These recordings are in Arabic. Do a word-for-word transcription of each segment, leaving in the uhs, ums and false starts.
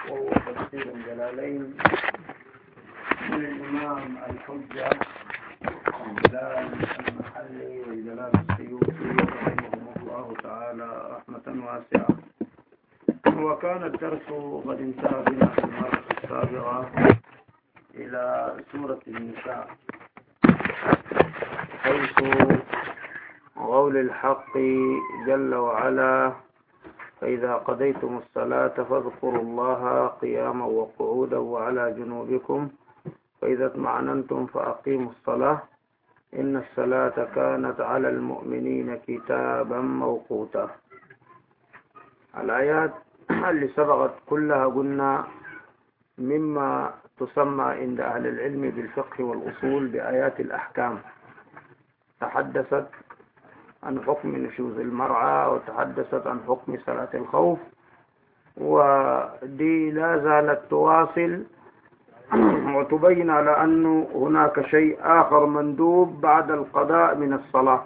وهو تفسير الجلالين للإمام الحجة جلال المحلي وجلال السيوطي رحمهم الله تعالى رحمة واسعة. وكان الدرس قد انتهى بنا في المرة السابقة إلى سورة النساء، حيث قول الحق جل وعلا: فإذا قضيتم الصلاة فاذكروا الله قياما وقعودا وعلى جنوبكم فإذا اطمأننتم فأقيموا الصلاة إن الصلاة كانت على المؤمنين كتابا موقوتا. الآيات اللي سبقت كلها قلنا مما تسمى عند أهل العلم بالفقه والأصول بآيات الأحكام. تحدثت عن حكم نشوز المرعى وتحدثت عن حكم صلاة الخوف، ودي لا زالت تواصل وتبين على أنه هناك شيء آخر مندوب بعد القضاء من الصلاة.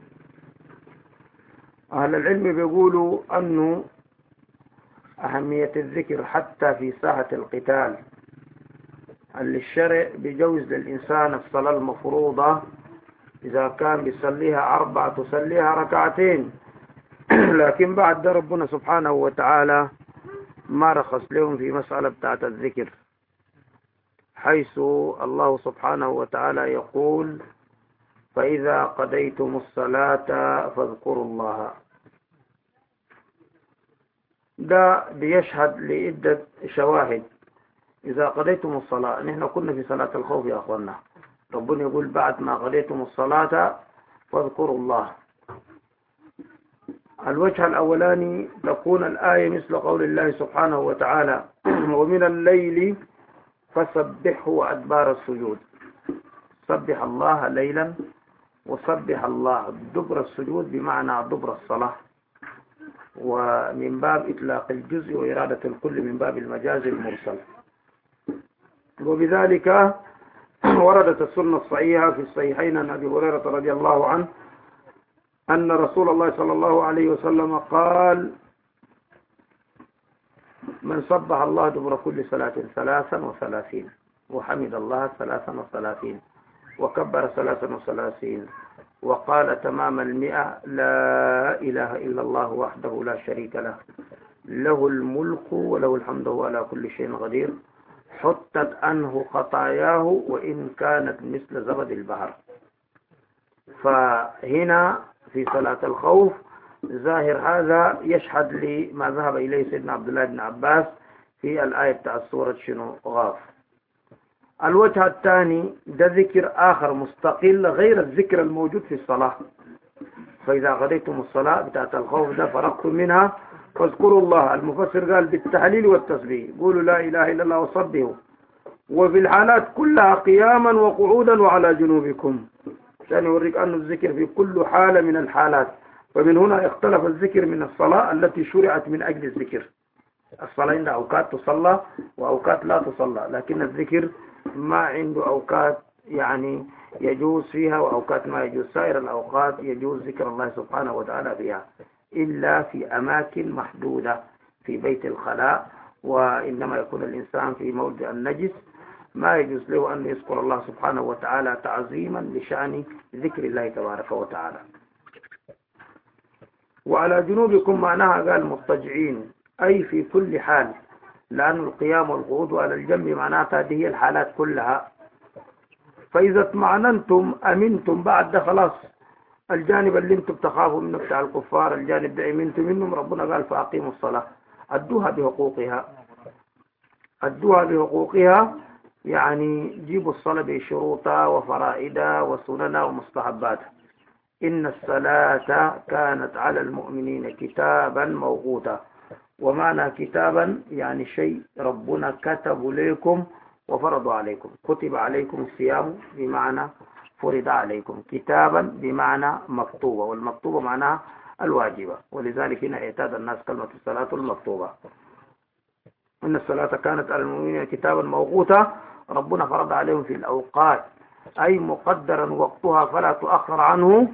أهل العلم بيقولوا أنه أهمية الذكر حتى في ساحة القتال، اللي الشرع بيجوز للإنسان الصلاة المفروضة إذا كان بيصليها أربعة تصليها ركعتين، لكن بعد ده ربنا سبحانه وتعالى ما رخص لهم في مسألة بتاعة الذكر، حيث الله سبحانه وتعالى يقول: فإذا قضيتم الصلاة فاذكروا الله. ده بيشهد لعدة شواهد. إذا قضيتم الصلاة، نحن كنا في صلاة الخوف يا أخوانا، ربنا يقول بعد ما قضيتم الصلاة فاذكروا الله. الوجه الأولاني تكون الآية مثل قول الله سبحانه وتعالى: ومن الليل فسبحه وأدبار السجود. سبح الله ليلا وسبح الله دبر السجود بمعنى دبر الصلاة، ومن باب إطلاق الجزء وإرادة الكل من باب المجاز المرسل. وبذلك وردت السنة الصحيحة في الصحيحين عن أبي هريرة رضي الله عنه أن رسول الله صلى الله عليه وسلم قال: من سبح الله دبر كل صلاة ثلاثا وثلاثين وحمد الله ثلاثا وثلاثين وكبر ثلاثا وثلاثين وقال تمام المئة: لا إله إلا الله وحده لا شريك له له الملك وله الحمد وهو على كل شيء قدير حطت عنه خطاياه وإن كانت مثل زبد البحر. فهنا في صلاة الخوف ظاهر هذا يشهد لما ذهب إليه سيدنا عبد الله بن عباس في الآية بتاع سورة شنو غاف. الوجه الثاني ده ذكر آخر مستقل غير الذكر الموجود في الصلاة. فإذا قضيتم الصلاة بتاعت الخوف ده فرقتم منها فاذكروا الله. المفسر قال بالتحليل والتسبيح، قولوا لا إله إلا الله وصبحوا، وفي الحالات كلها قياما وقعودا وعلى جنوبكم، عشان يوريك أن الذكر في كل حالة من الحالات. ومن هنا اختلف الذكر من الصلاة التي شرعت من أجل الذكر. الصلاة عندها أوقات تصلى وأوقات لا تصلى، لكن الذكر ما عنده أوقات يعني يجوز فيها وأوقات ما يجوز. سائر الأوقات يجوز ذكر الله سبحانه وتعالى فيها إلا في أماكن محدودة، في بيت الخلاء، وإنما يكون الإنسان في موضع النجس ما يجوز له أن يذكر الله سبحانه وتعالى تعظيما لشأن ذكر الله تبارك وتعالى. وعلى جنوبكم معناها قال مضطجعين، أي في كل حال، لأن القيام والقعود على الجنب معناتها هذه هي الحالات كلها. فإذا اطمأننتم أمنتم، بعد ده خلاص الجانب اللي انتم بتخافوا منه بتاع الكفار، الجانب ده امنتم منهم، ربنا قال فأقيموا الصلاة. أدوها بحقوقها، أدوها بحقوقها، يعني جيبوا الصلاة بشروطها وفرائدها وسننها ومستحباتها. إن الصلاة كانت على المؤمنين كتابا موقوتا. ومعنى كتابا يعني شيء ربنا كتب لكم وفرض عليكم. كتب عليكم الصيام بمعنى فرض عليكم، كتابا بمعنى مكتوبة، والمكتوبة معناها الواجبة، ولذلك هنا اعتاد الناس كلمة الصلاة المكتوبة. إن الصلاة كانت على المؤمنين كتابا موقوتا، ربنا فرض عليهم في الأوقات، أي مقدرا وقتها فلا تؤخر عنه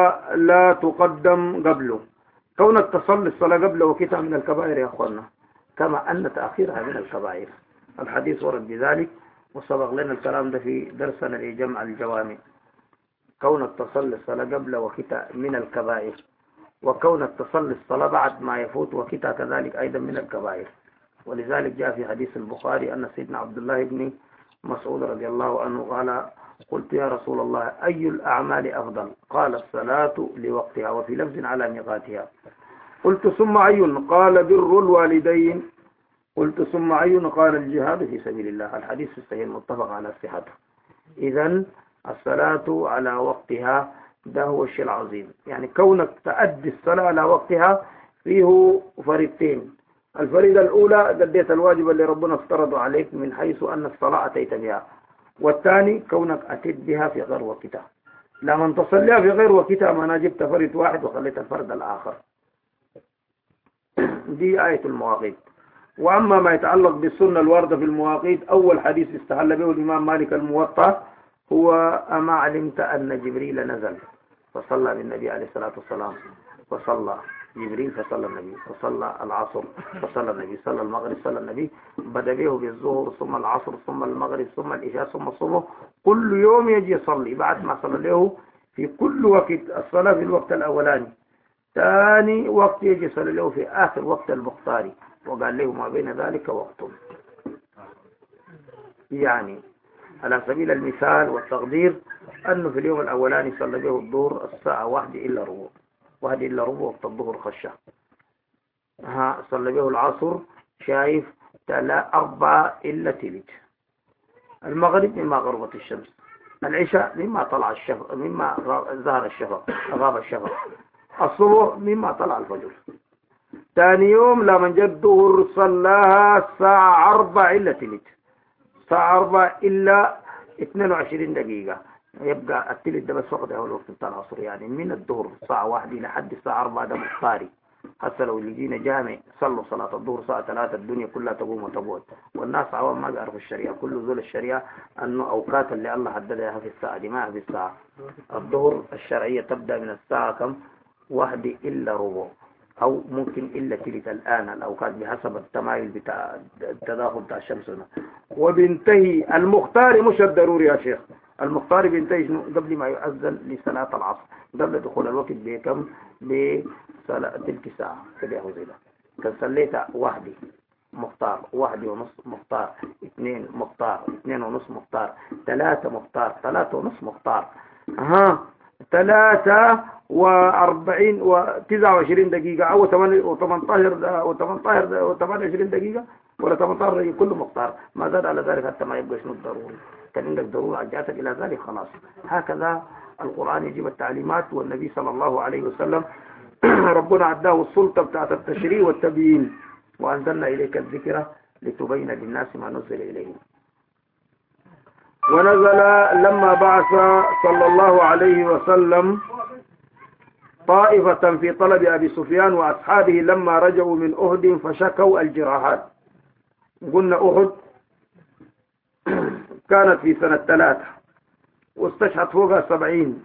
ولا تقدم قبله. كونك تصلي الصلاة قبل وقتها من الكبائر يا أخوانا، كما أن تأخيرها من الكبائر. الحديث ورد بذلك، وسبق لنا الكلام ده في درسنا لجمع الجوامع. كونك تصلي الصلاة قبل وقتها من الكبائر، وكونك تصلي الصلاة بعد ما يفوت وقتها كذلك أيضا من الكبائر. ولذلك جاء في حديث البخاري أن سيدنا عبد الله بن مسعود رضي الله عنه قال: قلت يا رسول الله أي الأعمال أفضل؟ قال: الصلاة لوقتها، وفي لفظ على ميقاتها. قلت: ثم أي؟ قال: بر الوالدين. قلت: ثم أي؟ قال: الجهاد في سبيل الله. الحديث الصحيح المتفق على صحته. إذن الصلاة على وقتها ده هو الشيء العظيم. يعني كونك تؤدي الصلاة على وقتها فيه فريضتين: الفريضة الأولى قديت الواجب اللي ربنا افترضه عليك من حيث أن الصلاة أتيت بها، والثاني كونك أتيت بها في غير وقتها. لما تصليها في غير وقتها ما جبت فرد واحد وخليت الفرد الآخر. دي آية المواقيت. وأما ما يتعلق بالسنة الواردة في المواقيت، أول حديث استهل به الإمام مالك الموطأ هو: أما علمت أن جبريل نزل فصلى بالنبي عليه الصلاة والسلام، فصلى جبريل فصلى النبي، فصلى العصر فصلى النبي، صلى المغرب صلى النبي، بدأ به بالظهر ثم العصر ثم المغرب ثم العشاء ثم الصبح. كل يوم يجي يصلي بعد ما صلى له في كل وقت الصلاة في الوقت الأولاني، ثاني وقت يجي يصلي له في آخر وقت المختاري، وقال له ما بين ذلك وقت. يعني على سبيل المثال والتقدير أنه في اليوم الأولاني صلى به الظهر الساعة واحدة إلا ربع، واحدة إلا ربع وقت الظهر خشة. ها صلى به العصر شايف تلا أربعة إلا تلت، المغرب مما غربت الشمس، العشاء مما طلع الشفق، مما ظهر الشفق غاب الشفق، الصبح مما طلع الفجر. ثاني يوم لما جاء الظهر صلاها الساعة أربعة إلا تلت، الساعة أربعة إلا اثنين وعشرين دقيقة، يبقى التلت ده بس وقت أول وقت بتاع العصر. يعني من الظهر الساعة واحدة لحد الساعة أربعة ده مختاري. حتى لو لقينا جامع صلوا صلاة الظهر الساعة ثلاثة الدنيا كلها تقوم وتبعد، والناس عوام ما بيعرفوا الشريعة. كل ذول الشريعة أنه أوقات اللي الله حددها في الساعة دي ما في الساعة. الظهر الشرعية تبدأ من الساعة كم؟ واحدة إلا ربع، أو ممكن إلا تلت الآن الأوقات بحسب التمايل بتاع التداخل بتاع الشمس. وبينتهي المختار مش الضروري يا شيخ، المختار بينتهي قبل ما يؤذن لصلاة العصر، قبل دخول الوقت بكم؟ بصلاة تلك ساعة كده يا زيدا. كان صليت واحدة مختار، واحدة ونص مختار، اثنين مختار، اثنين ونص مختار، ثلاثة مختار، ثلاثة ونص مختار، ها ثلاثة وأربعين وتسعة وعشرين دقيقة، أو ثمانية وثمانية وثمانية وعشرين دقيقة، ولا ثمانية عشر دقيقة، كله مختار. ما زاد على ذلك حتى ما يبقى شنو الضروري. كان عندك ضرورة جاءتك إلى ذلك خلاص. هكذا القرآن يجيب التعليمات، والنبي صلى الله عليه وسلم ربنا عداه السلطة بتاعت التشريع والتبيين. وأنزلنا إليك الذكر لتبين للناس ما نزل إليهم. ونزل لما بعث صلى الله عليه وسلم طائفة في طلب أبي سفيان وأصحابه لما رجعوا من أحد فشكوا الجراحات. قلنا أحد كانت في سنة ثلاثة واستشهد فوقها سبعين،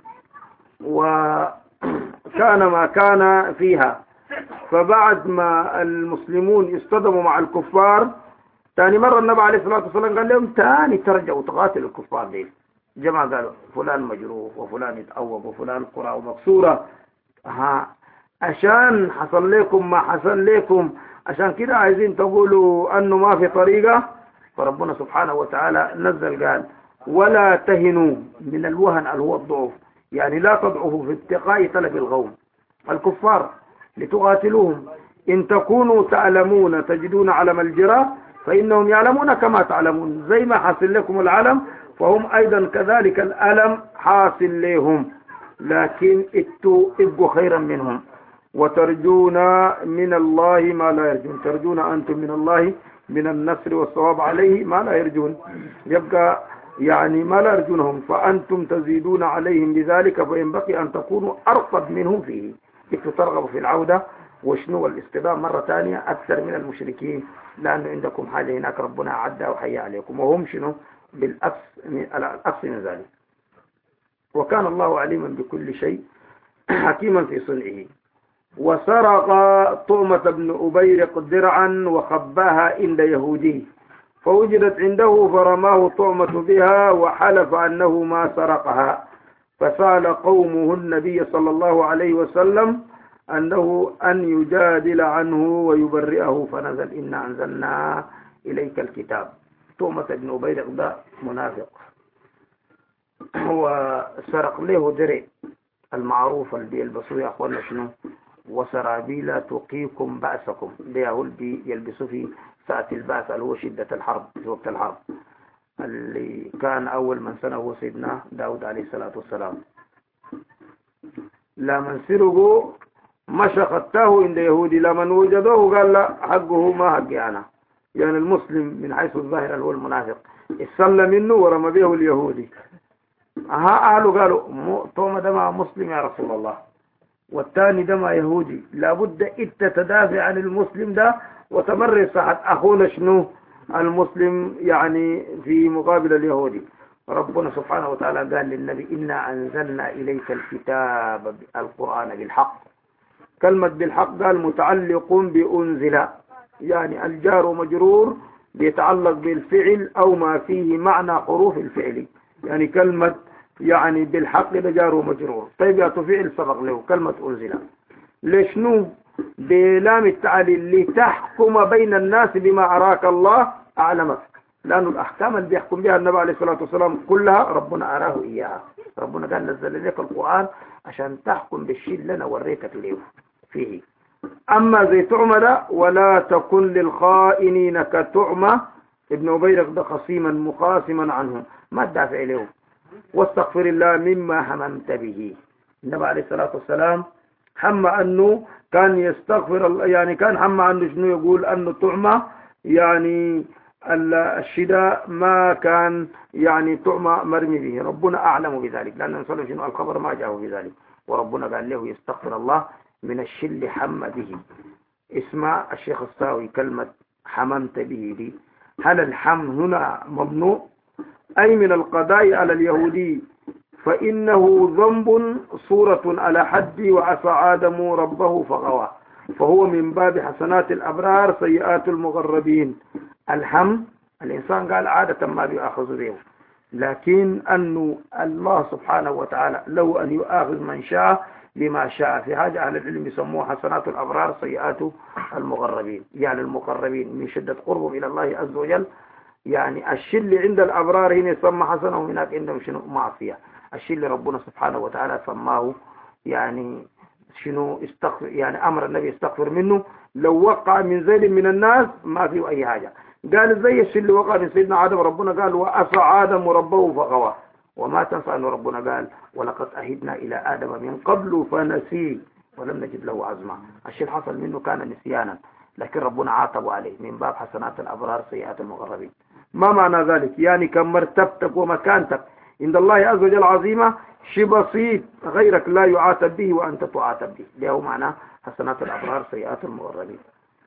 وكان ما كان فيها. فبعد ما المسلمون اصطدموا مع الكفار ثاني مرة، النبي عليه الصلاة والسلام قال لهم ثاني ترجعوا تقاتلوا الكفار دي. جماعة قالوا فلان مجروح وفلان يتعوق وفلان قرى مكسورة، ها عشان حصل لكم ما حصل لكم، عشان كده عايزين تقولوا أنه ما في طريقة. فربنا سبحانه وتعالى نزل قال: ولا تهنوا، من الوهن اللي هو الضعف، يعني لا تضعفوا في اتقاء طلب القوم الكفار لتقاتلوهم. إن تكونوا تعلمون تجدون علم الجراح فإنهم يعلمون كما تعلمون. زي ما حاصل لكم العلم فهم أيضا كذلك الألم حاصل لهم، لكن اتوا ابقوا خيرا منهم. وترجون من الله ما لا يرجون، ترجون أنتم من الله من النصر والصواب عليه ما لا يرجون، يبقى يعني ما لا يرجونهم، فأنتم تزيدون عليهم بذلك، فينبغي أن تكونوا أرقب منهم فيه. كيف ترغبوا في العودة وشنو الاستدامة مرة ثانية أكثر من المشركين، لأنه عندكم حاجة هناك ربنا أعدها وحيا عليكم، وهم شنو بالأقص من ذلك. وكان الله عليما بكل شيء حكيما في صنعه. وسرق طعمة بن أبيرق درعا وخباها عند يهودي فوجدت عنده فرماه طعمة بها وحلف أنه ما سرقها، فسأل قومه النبي صلى الله عليه وسلم أنه أن يجادل عنه ويبرئه، فنزل إنا أنزلنا إليك الكتاب. طعمة بن أبيرق ده منافق وسرق له درع المعروف اللي بيلبسوه يا أخوانا شنو؟ وسرابيل تقيكم بأسكم، ده هو اللي يلبسوا في ساعة البأس اللي هو شدة الحرب في وقت الحرب، اللي كان أول من سنه هو سيدنا داود عليه الصلاة والسلام. لمن سرقوا مشى خطاه عند يهودي، لمن وجدوه قال لا حقه ما حقي أنا، يعني المسلم من حيث الظاهر اللي هو المنافق استلم منه ورمى به اليهودي. ها أهله قالوا طوما دمع مسلم يا رسول الله والثاني دمع يهودي، لابد انت تدافع عن المسلم ده وتمرر صحة أخونا شنو المسلم يعني في مقابل اليهودي. ربنا سبحانه وتعالى قال للنبي إنا أنزلنا إليك الكتاب القرآن بالحق. كلمة بالحق قال متعلق بأنزل، يعني الجار ومجرور بيتعلق بالفعل أو ما فيه معنى حروف الفعل، يعني كلمة يعني بالحق ده جار ومجرور. طيب يا فعل سبق له كلمة أنزل لشنو؟ بلام التعليل لتحكم بين الناس بما أراك الله أعلمك، لأن الأحكام اللي بيحكم بها النبي عليه الصلاة والسلام كلها ربنا أراه إياها. ربنا قال نزل لك القرآن عشان تحكم بالشيء اللي أنا وريتك له فيه. أما زي تعمى ده ولا تكن للخائنين كتعمى ابن أبيرق ده خصيما مخاصما عنهم، ما تدافع له. واستغفر الله مما هممت به. النبي عليه الصلاة والسلام هم أنه كان يستغفر، يعني كان هم أنه شنو يقول أنه تعمى يعني الشداء ما كان يعني تعمى مرمي به، ربنا أعلم بذلك لأن نسأل شنو الخبر ما جاءه بذلك، وربنا قال له يستغفر الله من الشل حم به. اسمع الشيخ الساوي كلمة حممت به دي، هل الحم هنا ممنوع أي من القضاء على اليهودي فإنه ذنب صورة على حد وعصى آدم ربه فغوى، فهو من باب حسنات الأبرار سيئات المغربين. الحم الإنسان قال عادة ما بيأخذ به، لكن أنه الله سبحانه وتعالى لو أن يؤاخذ من شاء بما شاء، في حاجة أهل العلم يسموها حسنات الأبرار سيئات المغربين، يعني المقربين من شدة قربهم إلى الله عز وجل. يعني الشل عند الأبرار هنا يسمى حسنة وهناك عندهم شنو معصية. الشل ربنا سبحانه وتعالى سماه يعني شنو استغفر، يعني أمر النبي يستغفر منه لو وقع من زيل من الناس ما فيه أي حاجة. قال زي الشل وقع من سيدنا آدم، ربنا قال وأسى آدم ربه فغوى. وما تنسى أن ربنا قال ولقد أهدنا إلى آدم من قبل فنسي ولم نجد له عزما. الشيء حصل منه كان نسيانا، لكن ربنا عاتب عليه من باب حسنات الأبرار سيئات المغربين. ما معنى ذلك؟ يعني كم مرتبتك ومكانتك عند الله عز وجل عظيمة، شيء بسيط غيرك لا يعاتب به وأنت تعاتب به، ده هو معنى حسنات الأبرار سيئات المغربين.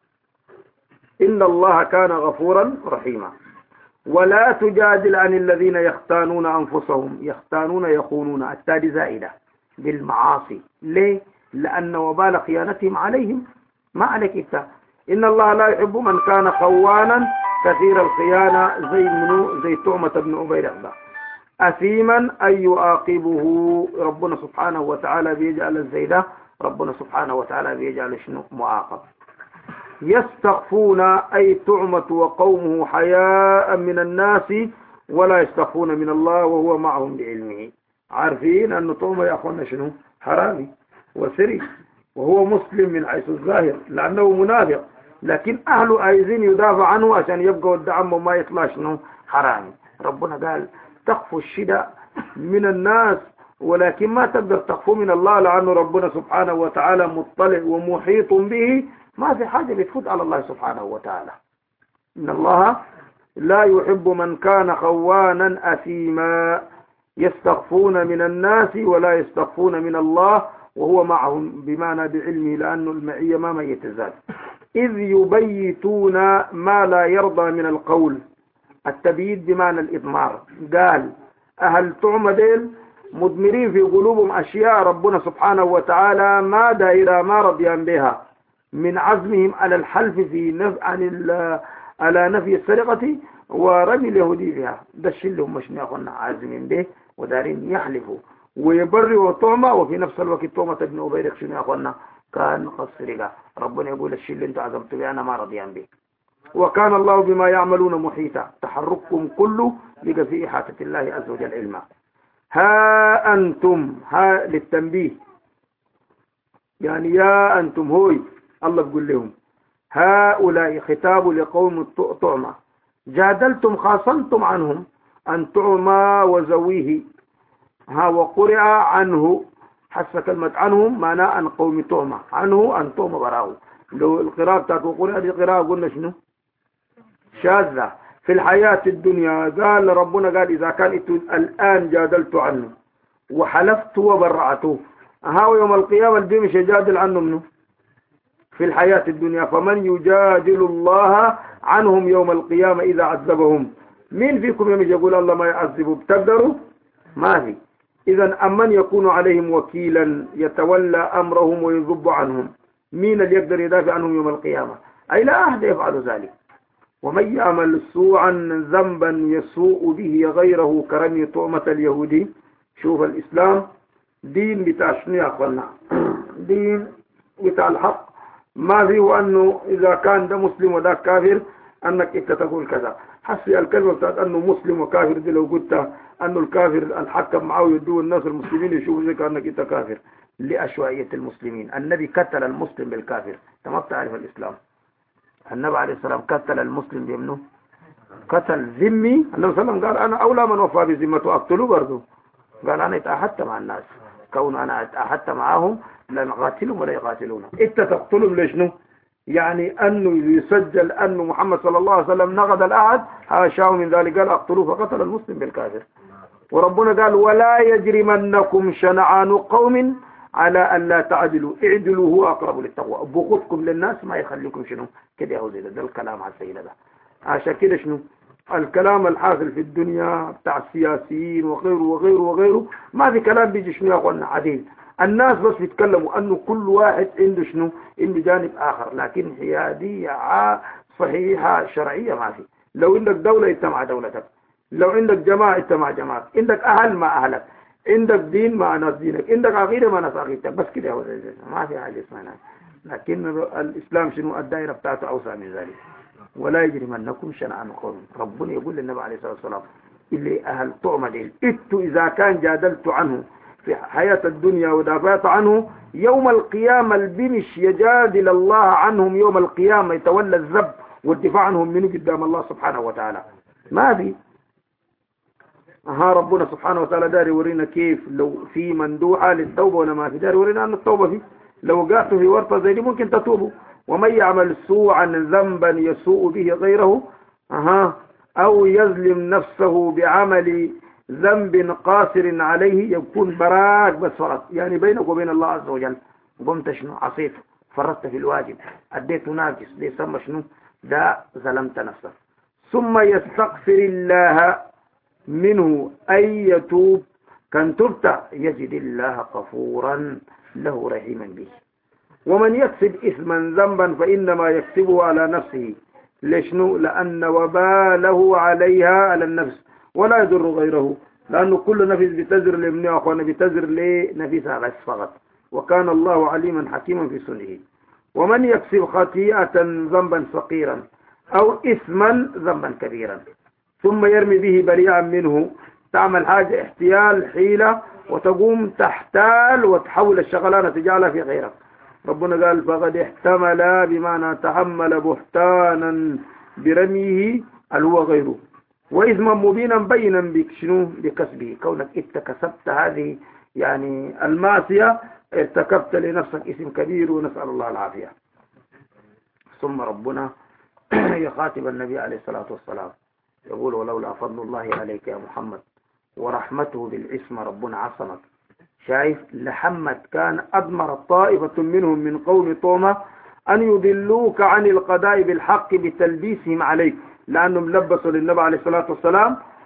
إن الله كان غفورا رحيما. ولا تجادل عن الذين يختانون أنفسهم، يختانون يخونون، التالي زائدة بالمعاصي. ليه؟ لأن وبال خيانتهم عليهم ما عليك إنت. إن الله لا يحب من كان خوانا كثير الخيانة زي منو زي تعمة بن أبيرق أثيما أن يعاقبه. ربنا سبحانه وتعالى بيجعل الزيدة، ربنا سبحانه وتعالى بيجعل شنو معاقب. يستخفون أي تعمة وقومه حياء من الناس ولا يستخفون من الله وهو معهم بعلمه. عارفين أن تعمة يا أخوانا شنو حرامي وسري وهو مسلم من حيث الظاهر لأنه منافق، لكن أهله عايزين يدافع عنه عشان يبقى الدعم وما يطلع شنو حرامي. ربنا قال تخفوا الشدة من الناس ولكن ما تقدر تخفوا من الله، لأنه ربنا سبحانه وتعالى مطلع ومحيط به، ما في حاجة بتفوت على الله سبحانه وتعالى. إن الله لا يحب من كان خوانا أثيما. يستخفون من الناس ولا يستخفون من الله وهو معهم بمعنى بعلمه، لأنه المعية ما ما يتزال. إذ يبيتون ما لا يرضى من القول، التبييت بمعنى الإضمار. قال أهل تعمدين مضمرين في قلوبهم أشياء ربنا سبحانه وتعالى ما دائرة ما رضيان بها من عزمهم على الحلف في نف... عن على نفي السرقة ورمي اليهودي فيها. ده الشيء اللي هم شنو ياخذنا عازمين به ودارين يحلفوا ويبرئوا طعمة، وفي نفس الوقت طعمة ابن أبيرق شنو ياخذنا كان خسرقة. ربنا يقول الشيء اللي انتم عزمتوا به أنا ما رضيان به. وكان الله بما يعملون محيطا، تحرككم كله بقى في إحاطة الله عز وجل علما. ها أنتم، ها للتنبيه يعني يا أنتم هوي، الله بيقول لهم هؤلاء خطاب لقوم طعمة جادلتم خاصمتم عنهم أن طعمة وزويه، ها وقرئ عنه حس كلمة عنهم معناه عن قوم طعمة، عنه أن طعمة براه. لو القراءة بتاعت وقرئ دي قراءة قلنا شنو شاذة في الحياة الدنيا. قال ربنا قال إذا كان الآن جادلت عنه وحلفت وبرعته، ها يوم القيامة البي مش يجادل عنه منه في الحياة الدنيا. فمن يجادل الله عنهم يوم القيامة إذا عذبهم؟ مين فيكم يمشي يقول الله ما يعذبه؟ بتقدروا؟ ما في. إذا أمن يكون عليهم وكيلا يتولى أمرهم ويذب عنهم؟ مين اللي يقدر يدافع عنهم يوم القيامة؟ أي لا أحد يفعل ذلك. ومن يعمل سوءا ذنبا يسوء به غيره كرمي طعمة اليهودي. شوف الإسلام دين بتاع شنو يا أخوانا؟ دين بتاع الحق، ما فيه أنه إذا كان ده مسلم وده كافر أنك إنت تقول كذا. حسي الكلمة بتاعت أنه مسلم وكافر دي لو قلت أنه الكافر الحكم معه يدوه الناس المسلمين يشوفوا زي كأنك إنت كافر لأشوائية المسلمين. النبي قتل المسلم بالكافر، أنت ما بتعرف الإسلام. النبي عليه السلام قتل المسلم بيمنه قتل ذمي. النبي صلى الله عليه وسلم قال أنا أولى من وفى بذمته أقتله برضه. قال أنا اتأحدت مع الناس، كون أنا اتأحدت معهم لا نقاتلهم ولا يقاتلون. إنت تقتلهم ليش نو؟ يعني أنه يسجل أنه محمد صلى الله عليه وسلم نقض العهد، حاشاه من ذلك قال أقتلوه، فقتل المسلم بالكافر. وربنا قال ولا يجرمنكم شنعان قوم على أن لا تعدلوا اعدلوا هو أقرب للتقوى. بغضكم للناس ما يخليكم شنو كده يا هوزي. ده الكلام على السيدة ده. عشان كده شنو الكلام الحاصل في الدنيا بتاع السياسيين وغيره وغيره وغيره ما في كلام بيجي شنو يا أخوانا عديل. الناس بس بيتكلموا أنه كل واحد عنده شنو عنده جانب آخر، لكن حيادية صحيحة شرعية ما في. لو عندك دولة انت مع دولتك، لو عندك جماعة انت مع جماعتك، عندك أهل مع أهلك، عندك دين مع ناس دينك، عندك عقيدة مع ناس عقيدتك، بس كده هو ما في حاجة اسمها. لكن الإسلام شنو الدائرة بتاعته أوسع من ذلك. ولا يجرمنكم شنعان قوم. ربنا يقول للنبي عليه الصلاة والسلام اللي أهل طعمة دين إتوا إذا كان جادلت عنه في حياة الدنيا ودافعت عنه يوم القيامة البنش يجادل الله عنهم يوم القيامة، يتولى الذب والدفاع عنهم منه قدام الله سبحانه وتعالى. ما في. ها ربنا سبحانه وتعالى داري يورينا كيف لو في مندوحة للتوبة ولا ما في. داري يورينا أن التوبة فيه. لو وقعتوا في ورطة زي دي ممكن تتوبوا. ومن يعمل سوءا ذنبا يسوء به غيره أها أو يظلم نفسه بعمل ذنب قاصر عليه يكون براك بس فرط، يعني بينك وبين الله عز وجل. قمت شنو عصيت فرطت في الواجب أديت ناقص دي سمى شنو ده ظلمت نفسك. ثم يستغفر الله منه أن يتوب كان تبت يجد الله غفورا له رحيما به. ومن يكسب إثما ذنبا فإنما يكسبه على نفسه. لشنو؟ لأن وباله عليها على النفس ولا يضر غيره، لأنه كل نفس بتزر لابنه أخوانا بتزر لنفسها بس فقط. وكان الله عليما حكيما في سنه. ومن يكسب خطيئة ذنبا صغيرا أو إثما ذنبا كبيرا ثم يرمي به بريئا منه، تعمل حاجة احتيال حيلة وتقوم تحتال وتحول الشغلانة تجعلها في غيرك. ربنا قال فقد احتمل بمعنى تحمل بهتانا برميه هو غيره وإثما مبينا بينا بشنو بكسبه. كونك انت كسبت هذه يعني المعصية ارتكبت لنفسك اسم كبير ونسأل الله العافية. ثم ربنا يخاطب النبي عليه الصلاة والسلام يقول ولولا فضل الله عليك يا محمد ورحمته بالعصمة ربنا عصمك. شايف لحمد كان أضمر طائفة منهم من قوم طومة أن يضلوك عن القضاء بالحق بتلبيسهم عليك، لأنهم لبسوا للنبي عليه الصلاة والسلام